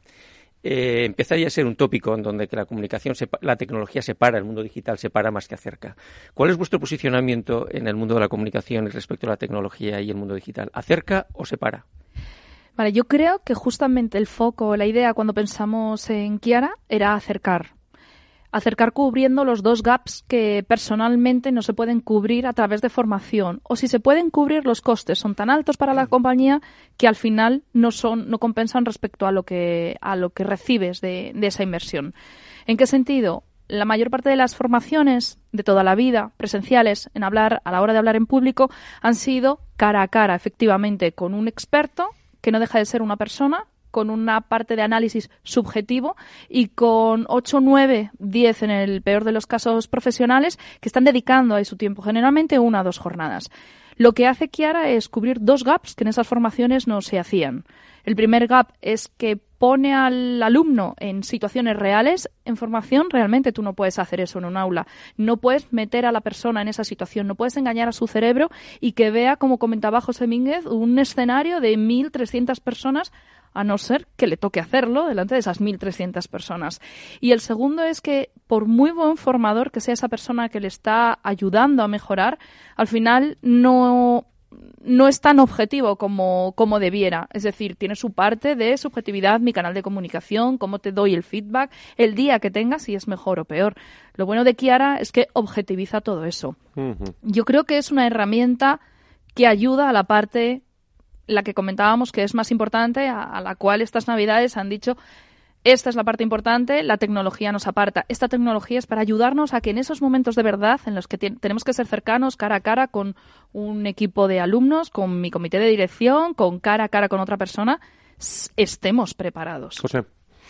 Eh, empezaría a ser un tópico en donde que la comunicación, sepa, la tecnología separa, el mundo digital separa más que acerca. ¿Cuál es vuestro posicionamiento en el mundo de la comunicación respecto a la tecnología y el mundo digital? ¿Acerca o separa? Vale, yo creo que justamente el foco, la idea cuando pensamos en Chiara era acercar. Acercar cubriendo los dos gaps que personalmente no se pueden cubrir a través de formación. O si se pueden cubrir, los costes son tan altos para la compañía que al final no son, no compensan respecto a lo que, a lo que recibes de, de esa inversión. ¿En qué sentido? La mayor parte de las formaciones de toda la vida, presenciales, en hablar, a la hora de hablar en público, han sido cara a cara, efectivamente, con un experto que no deja de ser una persona, con una parte de análisis subjetivo y con ocho, nueve, diez en el peor de los casos profesionales que están dedicando ahí su tiempo, generalmente una o dos jornadas. Lo que hace Chiara es cubrir dos gaps que en esas formaciones no se hacían. El primer gap es que pone al alumno en situaciones reales. En formación realmente tú no puedes hacer eso en un aula. No puedes meter a la persona en esa situación, no puedes engañar a su cerebro y que vea, como comentaba José Mínguez, un escenario de mil trescientas personas, a no ser que le toque hacerlo delante de esas mil trescientas personas. Y el segundo es que, por muy buen formador que sea esa persona que le está ayudando a mejorar, al final no, no es tan objetivo como, como debiera. Es decir, tiene su parte de subjetividad, mi canal de comunicación, cómo te doy el feedback, el día que tengas, si es mejor o peor. Lo bueno de Chiara es que objetiviza todo eso. Uh-huh. Yo creo que es una herramienta que ayuda a la parte, la que comentábamos que es más importante, a, a la cual estas Navidades han dicho, esta es la parte importante, la tecnología nos aparta. Esta tecnología es para ayudarnos a que en esos momentos de verdad en los que te, tenemos que ser cercanos, cara a cara con un equipo de alumnos, con mi comité de dirección, con cara a cara con otra persona, estemos preparados. José.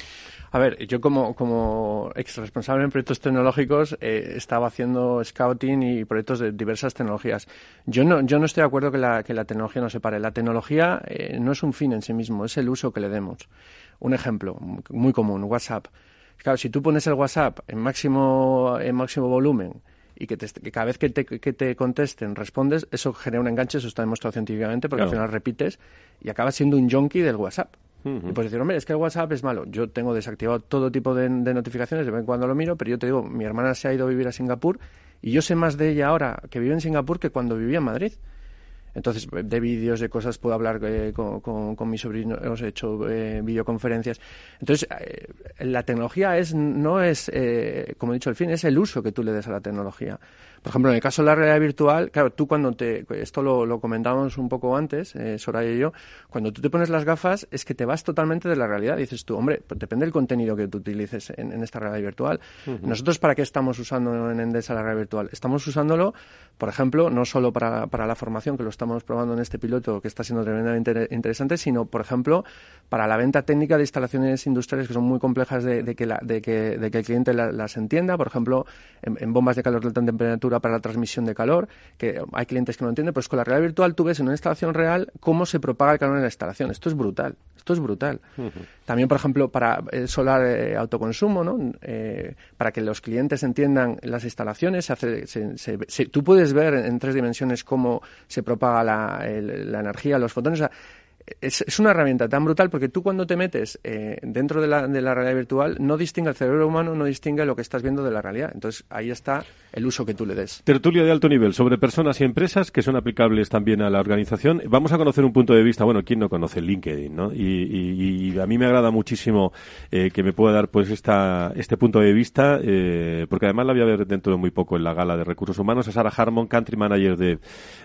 A ver, yo como, como ex responsable en proyectos tecnológicos eh, estaba haciendo scouting y proyectos de diversas tecnologías. Yo no, yo no estoy de acuerdo que la, que la tecnología no se pare. La tecnología eh, no es un fin en sí mismo, es el uso que le demos. Un ejemplo muy común, WhatsApp. Claro, si tú pones el WhatsApp en máximo, en máximo volumen y que, te, que cada vez que te, que te contesten respondes, eso genera un enganche, eso está demostrado científicamente, porque claro, al final repites y acabas siendo un junkie del WhatsApp. Uh-huh. Y puedes decir, hombre, es que el WhatsApp es malo. Yo tengo desactivado todo tipo de, de notificaciones, de vez en cuando lo miro, pero yo te digo, mi hermana se ha ido a vivir a Singapur y yo sé más de ella ahora que vive en Singapur que cuando vivía en Madrid. Entonces, de vídeos, de cosas, puedo hablar eh, con, con, con mi sobrino, hemos hecho eh, videoconferencias. Entonces, eh, la tecnología es no es, eh, como he dicho, el fin, es el uso que tú le des a la tecnología. Por ejemplo, en el caso de la realidad virtual, claro, tú cuando te... Esto lo, lo comentábamos un poco antes, eh, Soraya y yo, cuando tú te pones las gafas es que te vas totalmente de la realidad. Dices tú, hombre, pues depende del contenido que tú utilices en, en esta realidad virtual. Uh-huh. Nosotros, ¿para qué estamos usando en Endesa la realidad virtual? Estamos usándolo, por ejemplo, no solo para, para la formación, que lo estamos probando en este piloto, que está siendo tremendamente interesante, sino, por ejemplo, para la venta técnica de instalaciones industriales que son muy complejas de, de, que, la, de, que, de que el cliente la, las entienda. Por ejemplo, en, en bombas de calor de alta temperatura para la transmisión de calor, que hay clientes que no entienden, pues con la realidad virtual tú ves en una instalación real cómo se propaga el calor en la instalación. Esto es brutal, esto es brutal. Uh-huh. También, por ejemplo, para el solar eh, autoconsumo, ¿no? Eh, para que los clientes entiendan las instalaciones, se hace, se, se, se, tú puedes ver en, en tres dimensiones cómo se propaga la, el, la energía, los fotones. O sea, Es, es una herramienta tan brutal porque tú cuando te metes eh, dentro de la, de la realidad virtual no distingue el cerebro humano, no distingue lo que estás viendo de la realidad. Entonces ahí está el uso que tú le des. Tertulia de alto nivel sobre personas y empresas que son aplicables también a la organización. Vamos a conocer un punto de vista, bueno, ¿quién no conoce LinkedIn, no? Y, y, y a mí me agrada muchísimo eh, que me pueda dar pues esta este punto de vista, eh, porque además la voy a ver dentro de muy poco en la gala de recursos humanos, a Sara Harmon, Country Manager de,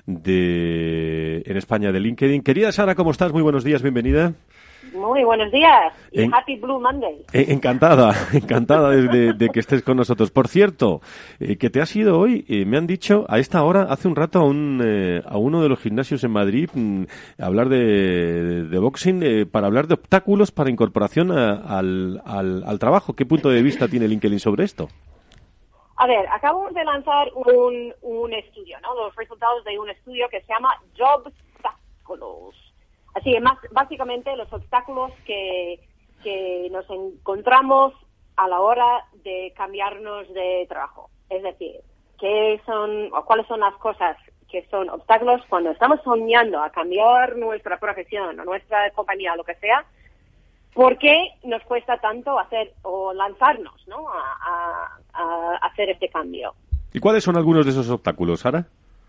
de en España de LinkedIn. Querida Sara, ¿cómo estás? Muy buenos días, bienvenida. Muy buenos días y en, Happy Blue Monday. Eh, encantada, encantada de, de, de que estés con nosotros. Por cierto, eh, que te has ido hoy, eh, me han dicho a esta hora, hace un rato, a, un, eh, a uno de los gimnasios en Madrid, mmm, hablar de, de, de boxing, eh, para hablar de obstáculos para incorporación a, al, al, al trabajo. ¿Qué punto de vista tiene LinkedIn sobre esto? A ver, acabamos de lanzar un, un estudio, ¿no? Los resultados de un estudio que se llama Jobstáculos. Así que más, básicamente los obstáculos que, que nos encontramos a la hora de cambiarnos de trabajo. Es decir, ¿qué son o cuáles son las cosas que son obstáculos cuando estamos soñando a cambiar nuestra profesión o nuestra compañía o lo que sea? ¿Por qué nos cuesta tanto hacer o lanzarnos, ¿no? a, a, a hacer este cambio? ¿Y cuáles son algunos de esos obstáculos, Sara?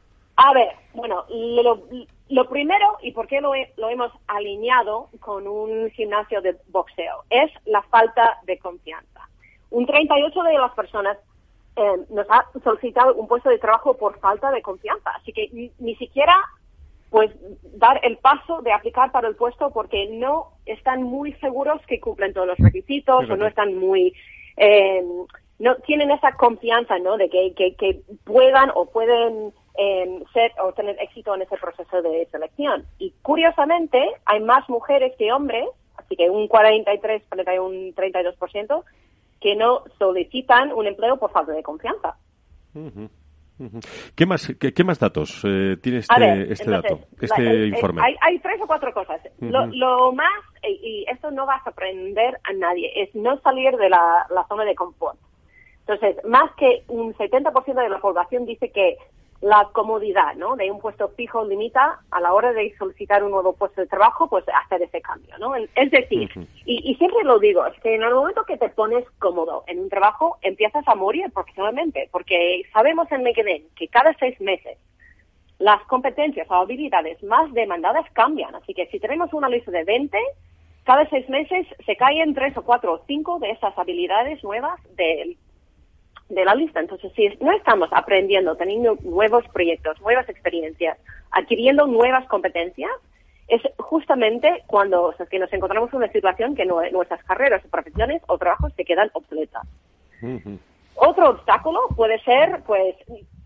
A ver, bueno, lo, lo primero, y por qué lo, he, lo hemos alineado con un gimnasio de boxeo, es la falta de confianza. Un treinta y ocho por ciento de las personas eh, nos ha solicitado un puesto de trabajo por falta de confianza, así que ni, ni siquiera pues dar el paso de aplicar para el puesto porque no están muy seguros que cumplen todos los requisitos o no están muy... Eh, no tienen esa confianza, ¿no?, de que, que, que puedan o pueden... Eh, ser o tener éxito en ese proceso de selección. Y curiosamente hay más mujeres que hombres, así que un cuarenta y tres, treinta y uno, treinta y dos por ciento que no solicitan un empleo por falta de confianza. Uh-huh. Uh-huh. ¿Qué más qué, qué más datos eh, tiene este, ver, este entonces, dato, este la, el, informe? Hay, hay tres o cuatro cosas. Uh-huh. Lo, lo más, y, y esto no vas a aprender a nadie, es no salir de la, la zona de confort. Entonces, más que un setenta por ciento de la población dice que la comodidad, ¿no?, de un puesto fijo limita a la hora de solicitar un nuevo puesto de trabajo, pues hacer ese cambio, ¿no? Es decir, uh-huh. y, y siempre lo digo, es que en el momento que te pones cómodo en un trabajo, empiezas a morir profesionalmente, porque sabemos en LinkedIn que cada seis meses las competencias o habilidades más demandadas cambian, así que si tenemos una lista de veinte, cada seis meses se caen tres o cuatro o cinco de esas habilidades nuevas del de la lista. Entonces, si no estamos aprendiendo, teniendo nuevos proyectos, nuevas experiencias, adquiriendo nuevas competencias, es justamente cuando o sea, que nos encontramos en una situación que no, nuestras carreras, profesiones o trabajos se quedan obsoletas. Uh-huh. Otro obstáculo puede ser, pues,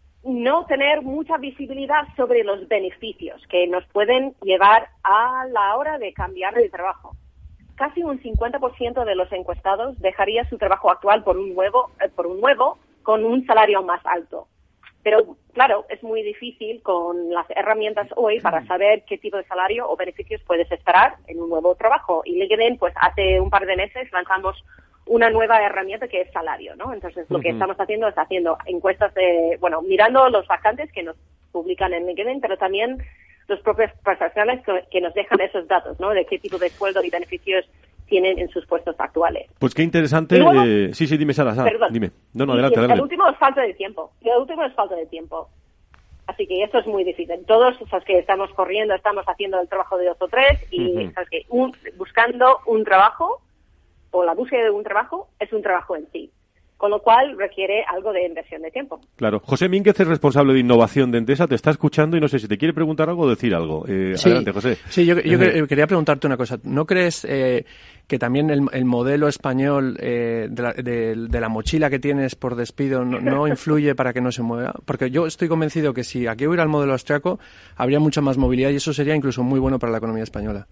no tener mucha visibilidad sobre los beneficios que nos pueden llevar a la hora de cambiar de trabajo. casi un cincuenta por ciento de los encuestados dejaría su trabajo actual por un nuevo, eh, por un nuevo con un salario más alto. Pero, claro, es muy difícil con las herramientas hoy para saber qué tipo de salario o beneficios puedes esperar en un nuevo trabajo. Y LinkedIn, pues hace un par de meses lanzamos una nueva herramienta que es salario, ¿no? Entonces, lo que estamos haciendo es haciendo encuestas de, bueno, mirando los vacantes que nos publican en LinkedIn, pero también los propios profesionales que, que nos dejan esos datos, ¿no? De qué tipo de sueldo y beneficios tienen en sus puestos actuales. Pues qué interesante. Luego, eh, sí, sí, dime, Sara, Sara perdón. dime. No, no, Y, adelante, y adelante. El último es falta de tiempo. El último es falta de tiempo. Así que eso es muy difícil. Todos los que estamos corriendo, estamos haciendo el trabajo de dos o tres y Uh-huh. sabes que un, buscando un trabajo o la búsqueda de un trabajo es un trabajo en sí. Con lo cual requiere algo de inversión de tiempo. Claro. José Mínguez es responsable de innovación de Endesa, te está escuchando y no sé si te quiere preguntar algo o decir algo. Eh, Sí, adelante, José. Sí, yo, yo Eh, quería preguntarte una cosa. ¿No crees eh, que también el, el modelo español eh, de, la, de, de la mochila que tienes por despido no, no influye para que no se mueva? Porque yo estoy convencido que si aquí hubiera el modelo austriaco, habría mucha más movilidad y eso sería incluso muy bueno para la economía española.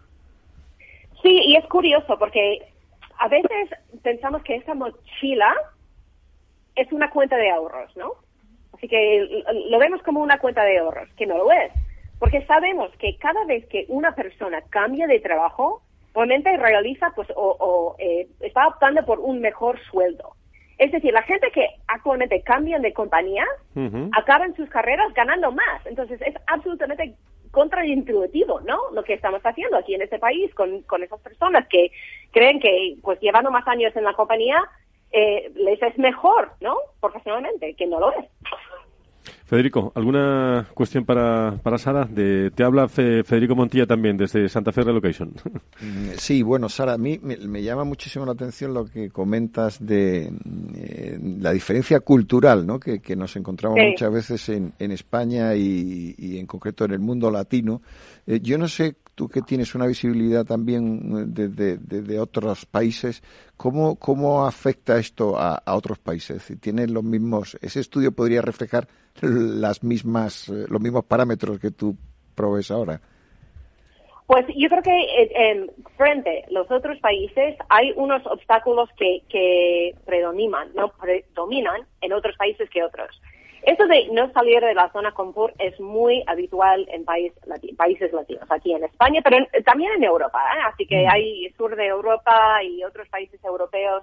Sí, y es curioso porque a veces pensamos que esta mochila es una cuenta de ahorros, ¿no? Así que lo vemos como una cuenta de ahorros, que no lo es. Porque sabemos que cada vez que una persona cambia de trabajo, realmente realiza, pues, o, o eh, está optando por un mejor sueldo. Es decir, la gente que actualmente cambian de compañía, uh-huh. acaban sus carreras ganando más. Entonces, es absolutamente contraintuitivo, ¿no? Lo que estamos haciendo aquí en este país con, con esas personas que creen que, pues, llevando más años en la compañía, Eh, les es mejor, ¿no? Profesionalmente, que no lo es. Federico, ¿alguna cuestión para, para Sara? De, te habla Fe, Federico Montilla también, desde Santa Fe Relocation. Sí, bueno, Sara, a mí me, me llama muchísimo la atención lo que comentas de eh, la diferencia cultural, ¿no? Que, que nos encontramos Sí. muchas veces en, en España y, y en concreto en el mundo latino. Eh, yo no sé, tú que tienes una visibilidad también de, de, de, de otros países, ¿cómo, cómo afecta esto a, a otros países? Si tienen los mismos, ese estudio podría reflejar las mismas, eh, los mismos parámetros que tú provees ahora. Pues yo creo que eh, eh, frente a los otros países hay unos obstáculos que, que predominan, no predominan en otros países que otros. Esto de no salir de la zona confort es muy habitual en país, lati- países latinos, aquí en España, pero en- también en Europa, ¿eh? Así que hay sur de Europa y otros países europeos.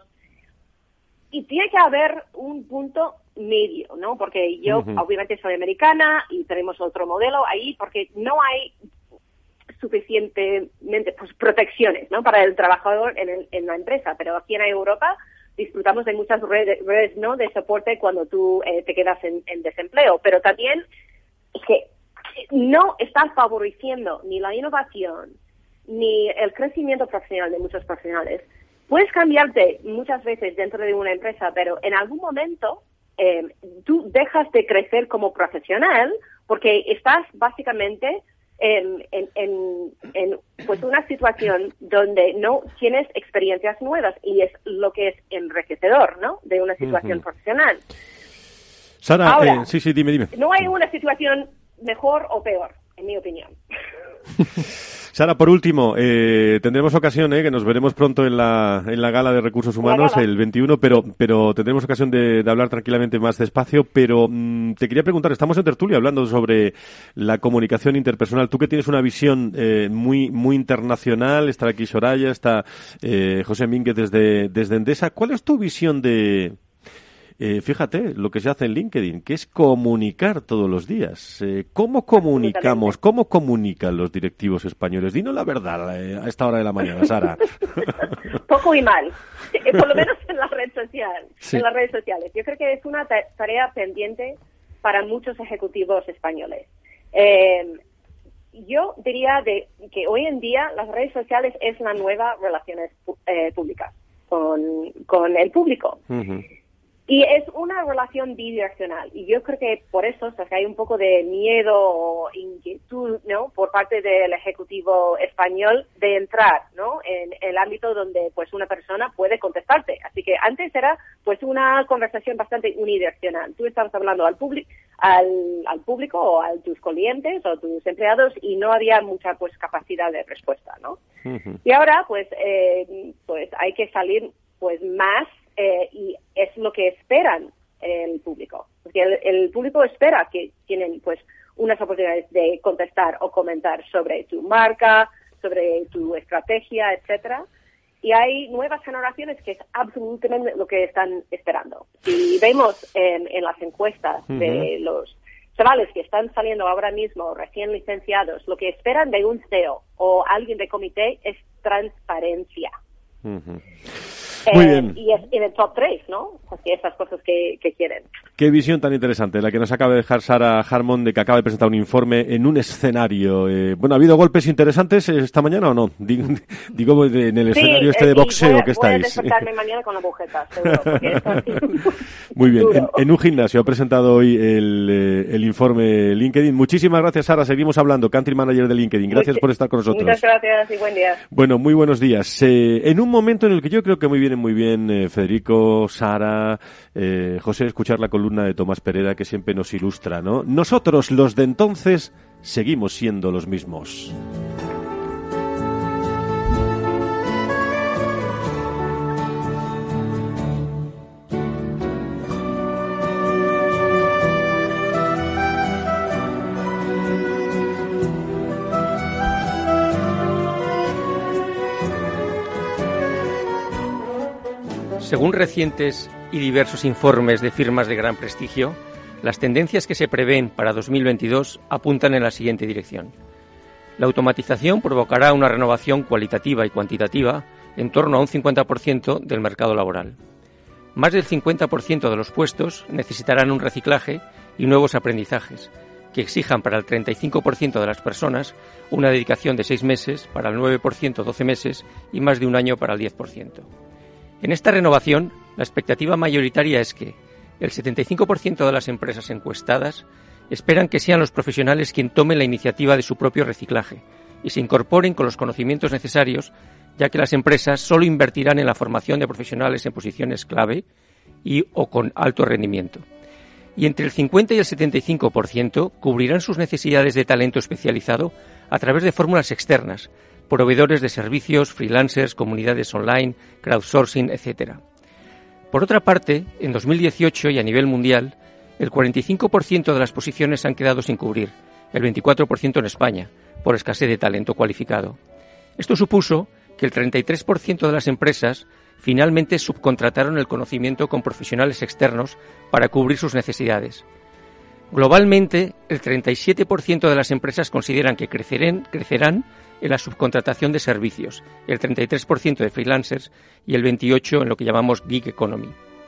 Y tiene que haber un punto medio, ¿no? Porque yo Ujú. obviamente soy americana y tenemos otro modelo ahí porque no hay suficientemente pues protecciones, ¿no? Para el trabajador en, el, en la empresa, pero aquí en Europa disfrutamos de muchas redes, redes ¿no? de soporte cuando tú eh, te quedas en, en desempleo, pero también es que no estás favoreciendo ni la innovación ni el crecimiento profesional de muchos profesionales. Puedes cambiarte muchas veces dentro de una empresa, pero en algún momento eh, tú dejas de crecer como profesional porque estás básicamente en, en, en, en pues una situación donde no tienes experiencias nuevas y es lo que es enriquecedor, ¿no? De una situación Ujú. profesional. Sara, Ahora, eh, sí, sí, dime, dime. No hay una situación mejor o peor, en mi opinión. Sara, por último, eh, tendremos ocasión, eh, que nos veremos pronto en la, en la gala de recursos humanos, gala. el veintiuno, pero, pero tendremos ocasión de, de hablar tranquilamente más despacio. Pero mm, te quería preguntar, estamos en tertulia hablando sobre la comunicación interpersonal. Tú que tienes una visión eh, muy, muy internacional, está aquí Soraya, está eh, José Mínguez desde, desde Endesa. ¿Cuál es tu visión de... Eh, fíjate, lo que se hace en LinkedIn, que es comunicar todos los días. Eh, ¿Cómo comunicamos? ¿Cómo comunican los directivos españoles? Dinos la verdad eh, a esta hora de la mañana, Sara. Poco y mal, eh, por lo menos en la red social, Sí. en las redes sociales. Yo creo que es una ta- tarea pendiente para muchos ejecutivos españoles. Eh, yo diría de que hoy en día las redes sociales es la nueva relaciones pu- eh, públicas con, con el público. Y es una relación bidireccional. Y yo creo que por eso, o sea, que hay un poco de miedo o inquietud, ¿no?, por parte del Ejecutivo español de entrar, ¿no?, en el ámbito donde, pues, una persona puede contestarte. Así que antes era, pues, una conversación bastante unidireccional. Tú estabas hablando al público, al, al público o a tus clientes o tus empleados y no había mucha, pues, capacidad de respuesta, ¿no? Uh-huh. Y ahora, pues, eh, pues, hay que salir, pues, más. Eh, y es lo que esperan el público, porque el, el público espera que tienen, pues, unas oportunidades de contestar o comentar sobre tu marca, sobre tu estrategia, etcétera. Y hay nuevas generaciones que es absolutamente lo que están esperando. Si vemos en, en las encuestas uh-huh. de los chavales que están saliendo ahora mismo recién licenciados, lo que esperan de un C E O o alguien de comité es transparencia. Uh-huh. Muy eh, bien. Y es en el top tres, ¿no? Porque esas cosas que, que quieren. Qué visión tan interesante la que nos acaba de dejar Sara Harmon, de que acaba de presentar un informe en un escenario. Eh, bueno, ¿ha habido golpes interesantes esta mañana o no? Digo, digo en el sí, escenario este de boxeo voy a, que estáis. Voy a despertarme mañana con la bujeta, seguro. Porque esto así. Muy bien. En, en un gimnasio ha presentado hoy el, eh, el informe LinkedIn. Muchísimas gracias, Sara. Seguimos hablando. Country Manager de LinkedIn. Gracias Much- por estar con nosotros. Muchas gracias y buen día. Bueno, muy buenos días. Eh, en un momento en el que yo creo que muy bien, muy bien, eh, Federico, Sara, eh, José, escuchar la columna de Tomás Pereda que siempre nos ilustra, ¿no? Nosotros, los de entonces, seguimos siendo los mismos. Según recientes y diversos informes de firmas de gran prestigio, las tendencias que se prevén para dos mil veintidós apuntan en la siguiente dirección. La automatización provocará una renovación cualitativa y cuantitativa en torno a un cincuenta por ciento del mercado laboral. Más del cincuenta por ciento de los puestos necesitarán un reciclaje y nuevos aprendizajes, que exijan para el treinta y cinco por ciento de las personas una dedicación de seis meses, para el nueve por ciento doce meses y más de un año para el diez por ciento. En esta renovación, la expectativa mayoritaria es que el setenta y cinco por ciento de las empresas encuestadas esperan que sean los profesionales quienes tomen la iniciativa de su propio reciclaje y se incorporen con los conocimientos necesarios, ya que las empresas solo invertirán en la formación de profesionales en posiciones clave y o con alto rendimiento. Y entre el cincuenta y el setenta y cinco por ciento cubrirán sus necesidades de talento especializado a través de fórmulas externas, proveedores de servicios, freelancers, comunidades online, crowdsourcing, etcétera. Por otra parte, en dos mil dieciocho y a nivel mundial, el cuarenta y cinco por ciento de las posiciones han quedado sin cubrir, el veinticuatro por ciento en España, por escasez de talento cualificado. Esto supuso que el treinta y tres por ciento de las empresas finalmente subcontrataron el conocimiento con profesionales externos para cubrir sus necesidades. Globalmente, el treinta y siete por ciento de las empresas consideran que crecerán, crecerán en la subcontratación de servicios, el treinta y tres por ciento de freelancers y el veintiocho por ciento en lo que llamamos gig economy.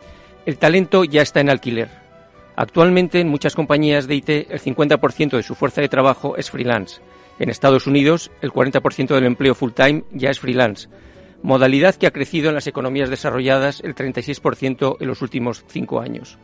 El talento ya está en alquiler. Actualmente, en muchas compañías de I T, el cincuenta por ciento de su fuerza de trabajo es freelance. En Estados Unidos, el cuarenta por ciento del empleo full-time ya es freelance, modalidad que ha crecido en las economías desarrolladas el treinta y seis por ciento en los últimos cinco años.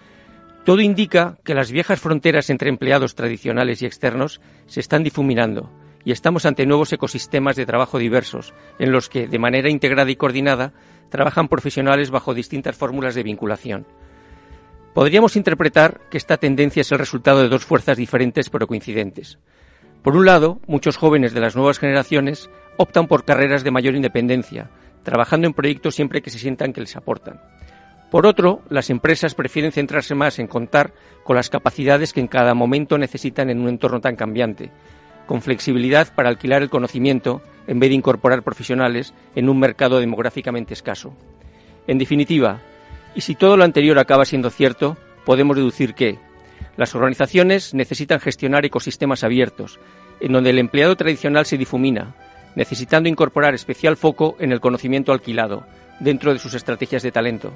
Todo indica que las viejas fronteras entre empleados tradicionales y externos se están difuminando y estamos ante nuevos ecosistemas de trabajo diversos, en los que, de manera integrada y coordinada, trabajan profesionales bajo distintas fórmulas de vinculación. Podríamos interpretar que esta tendencia es el resultado de dos fuerzas diferentes pero coincidentes. Por un lado, muchos jóvenes de las nuevas generaciones optan por carreras de mayor independencia, trabajando en proyectos siempre que se sientan que les aportan. Por otro, las empresas prefieren centrarse más en contar con las capacidades que en cada momento necesitan en un entorno tan cambiante, con flexibilidad para alquilar el conocimiento en vez de incorporar profesionales en un mercado demográficamente escaso. En definitiva, y si todo lo anterior acaba siendo cierto, podemos deducir que las organizaciones necesitan gestionar ecosistemas abiertos, en donde el empleado tradicional se difumina, necesitando incorporar especial foco en el conocimiento alquilado, dentro de sus estrategias de talento.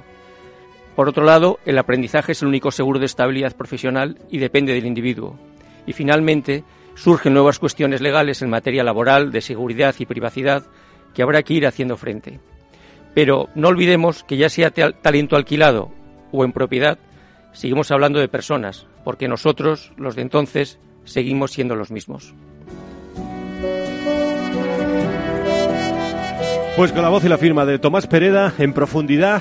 Por otro lado, el aprendizaje es el único seguro de estabilidad profesional y depende del individuo. Y finalmente, surgen nuevas cuestiones legales en materia laboral, de seguridad y privacidad, que habrá que ir haciendo frente. Pero no olvidemos que ya sea talento alquilado o en propiedad, seguimos hablando de personas, porque nosotros, los de entonces, seguimos siendo los mismos. Pues con la voz y la firma de Tomás Pereda, en profundidad,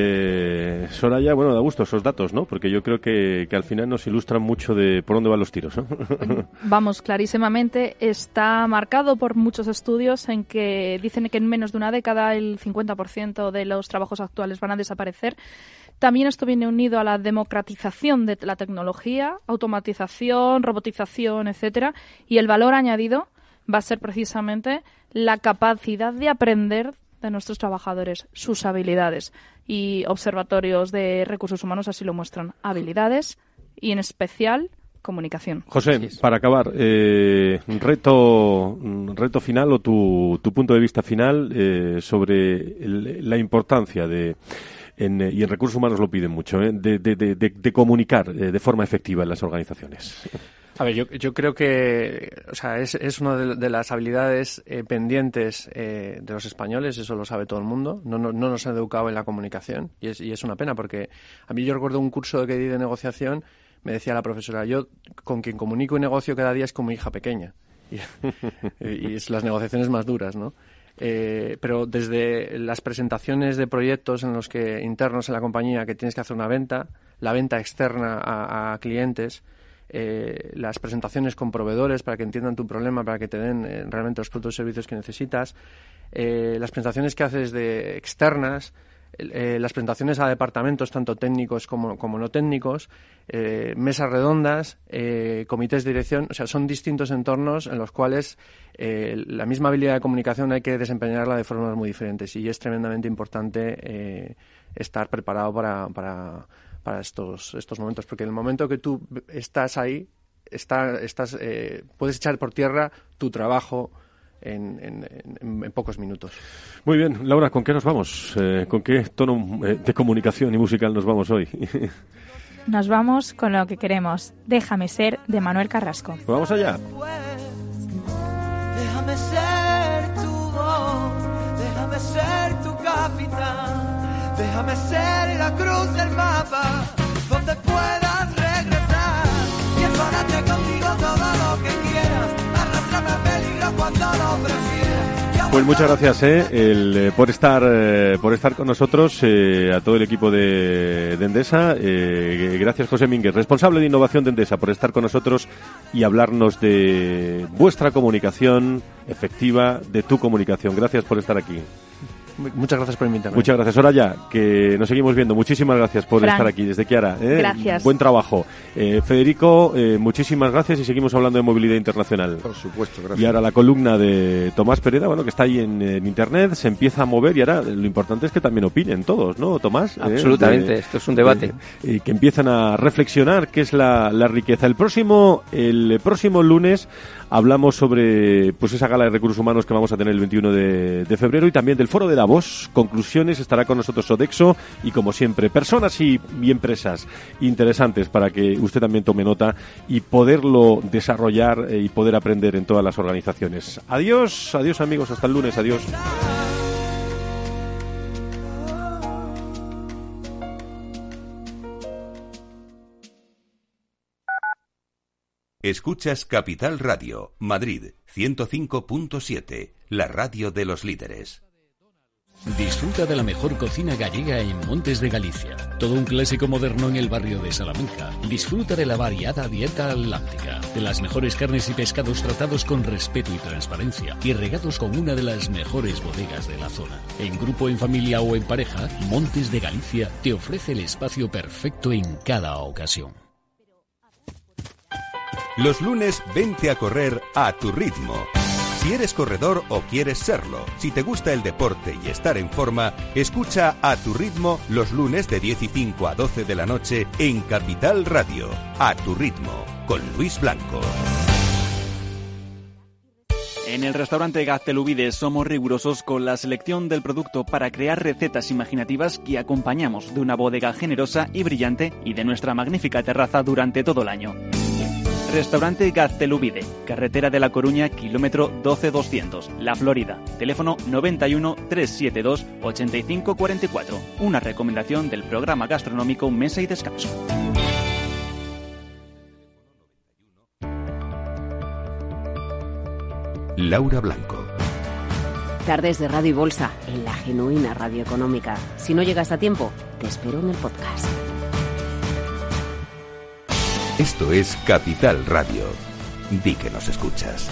eh, Soraya, bueno, da gusto esos datos, ¿no? Porque yo creo que, que al final nos ilustran mucho de por dónde van los tiros, ¿no? Vamos, clarísimamente, está marcado por muchos estudios en que dicen que en menos de una década el cincuenta por ciento de los trabajos actuales van a desaparecer. También esto viene unido a la democratización de la tecnología, automatización, robotización, etcétera, y el valor añadido va a ser precisamente la capacidad de aprender de nuestros trabajadores, sus habilidades. Y observatorios de recursos humanos así lo muestran. Habilidades y, en especial, comunicación. José, para acabar, eh, reto, reto final o tu, tu punto de vista final eh, sobre el, la importancia de... En, y en recursos humanos lo piden mucho, ¿eh? de, de, de, de comunicar eh, de forma efectiva en las organizaciones. A ver, yo, yo creo que o sea, es, es una de, de las habilidades eh, pendientes eh, de los españoles, eso lo sabe todo el mundo. No, no, no nos han educado en la comunicación y es, y es una pena porque a mí yo recuerdo un curso que di de negociación, me decía la profesora, yo con quien comunico y negocio cada día es con mi hija pequeña. Y, y es las negociaciones más duras, ¿no? Eh, pero desde las presentaciones de proyectos en los que internos en la compañía que tienes que hacer una venta, la venta externa a, a clientes, eh, las presentaciones con proveedores para que entiendan tu problema, para que te den eh, realmente los productos y servicios que necesitas, eh, las presentaciones que haces de externas, eh, las presentaciones a departamentos tanto técnicos como, como no técnicos, eh, mesas redondas, eh, comités de dirección, o sea, son distintos entornos en los cuales eh, la misma habilidad de comunicación hay que desempeñarla de formas muy diferentes y es tremendamente importante eh, estar preparado para, para, para estos, estos momentos, porque en el momento que tú estás ahí, está, estás, eh, puedes echar por tierra tu trabajo En, en, en, en pocos minutos. Muy bien, Laura, ¿con qué nos vamos? Eh, ¿Con qué tono eh, de comunicación y musical nos vamos hoy? Nos vamos con lo que queremos. Déjame ser, de Manuel Carrasco. Pues vamos allá. Déjame ser tu voz, déjame ser tu capitán, déjame ser la cruz del mapa, donde puedas regresar y enfadarte contigo todo lo que quieras, arrastrame al peligro cuando lo prefieras. Pues muchas gracias eh, el, eh, por estar eh, por estar con nosotros, eh, a todo el equipo de, de Endesa. Eh, gracias, José Mínguez, responsable de innovación de Endesa, por estar con nosotros y hablarnos de vuestra comunicación efectiva, de tu comunicación. Gracias por estar aquí. Muchas gracias por invitarme. Muchas gracias, Soraya, que nos seguimos viendo. Muchísimas gracias por Fran, estar aquí desde Chiara. ¿eh? Gracias. Buen trabajo. Eh, Federico, eh, muchísimas gracias y seguimos hablando de movilidad internacional. Por supuesto, gracias. Y ahora la columna de Tomás Pereda, bueno, que está ahí en, en Internet, se empieza a mover y ahora lo importante es que también opinen todos, ¿no, Tomás? Absolutamente, eh, de, esto es un debate. Y eh, que empiezan a reflexionar qué es la, la riqueza. El próximo, el próximo lunes hablamos sobre pues esa gala de recursos humanos que vamos a tener el veintiuno de, de febrero y también del foro de Davos. Conclusiones, estará con nosotros Sodexo y como siempre personas y, y empresas interesantes para que usted también tome nota y poderlo desarrollar eh, y poder aprender en todas las organizaciones. Adiós, adiós amigos, hasta el lunes, adiós. Escuchas Capital Radio, Madrid, ciento cinco punto siete, la radio de los líderes. Disfruta de la mejor cocina gallega en Montes de Galicia. Todo un clásico moderno en el barrio de Salamanca. Disfruta de la variada dieta atlántica, de las mejores carnes y pescados tratados con respeto y transparencia y regados con una de las mejores bodegas de la zona. En grupo, en familia o en pareja, Montes de Galicia te ofrece el espacio perfecto en cada ocasión. Los lunes vente a correr a tu ritmo. Si eres corredor o quieres serlo, si te gusta el deporte y estar en forma, escucha A Tu Ritmo los lunes de diez y cinco a doce de la noche en Capital Radio. A Tu Ritmo, con Luis Blanco. En el restaurante Gaztelubides somos rigurosos con la selección del producto para crear recetas imaginativas que acompañamos de una bodega generosa y brillante y de nuestra magnífica terraza durante todo el año. Restaurante Gaztelubide, carretera de La Coruña, kilómetro doce doscientos, La Florida. Teléfono noventa y uno, trescientos setenta y dos, ochenta y cinco cuarenta y cuatro. Una recomendación del programa gastronómico Mesa y Descanso. Laura Blanco. Tardes de Radio y Bolsa, en la genuina radio económica. Si no llegas a tiempo, te espero en el podcast. Esto es Capital Radio. Di que nos escuchas.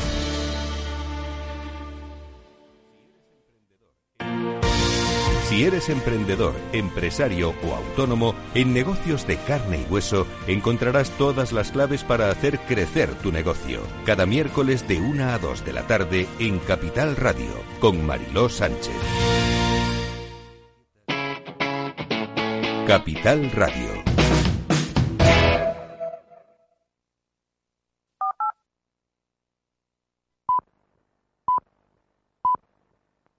Si eres emprendedor, empresario o autónomo, en Negocios de Carne y Hueso encontrarás todas las claves para hacer crecer tu negocio. Cada miércoles de una a dos de la tarde en Capital Radio, con Mariló Sánchez. Capital Radio.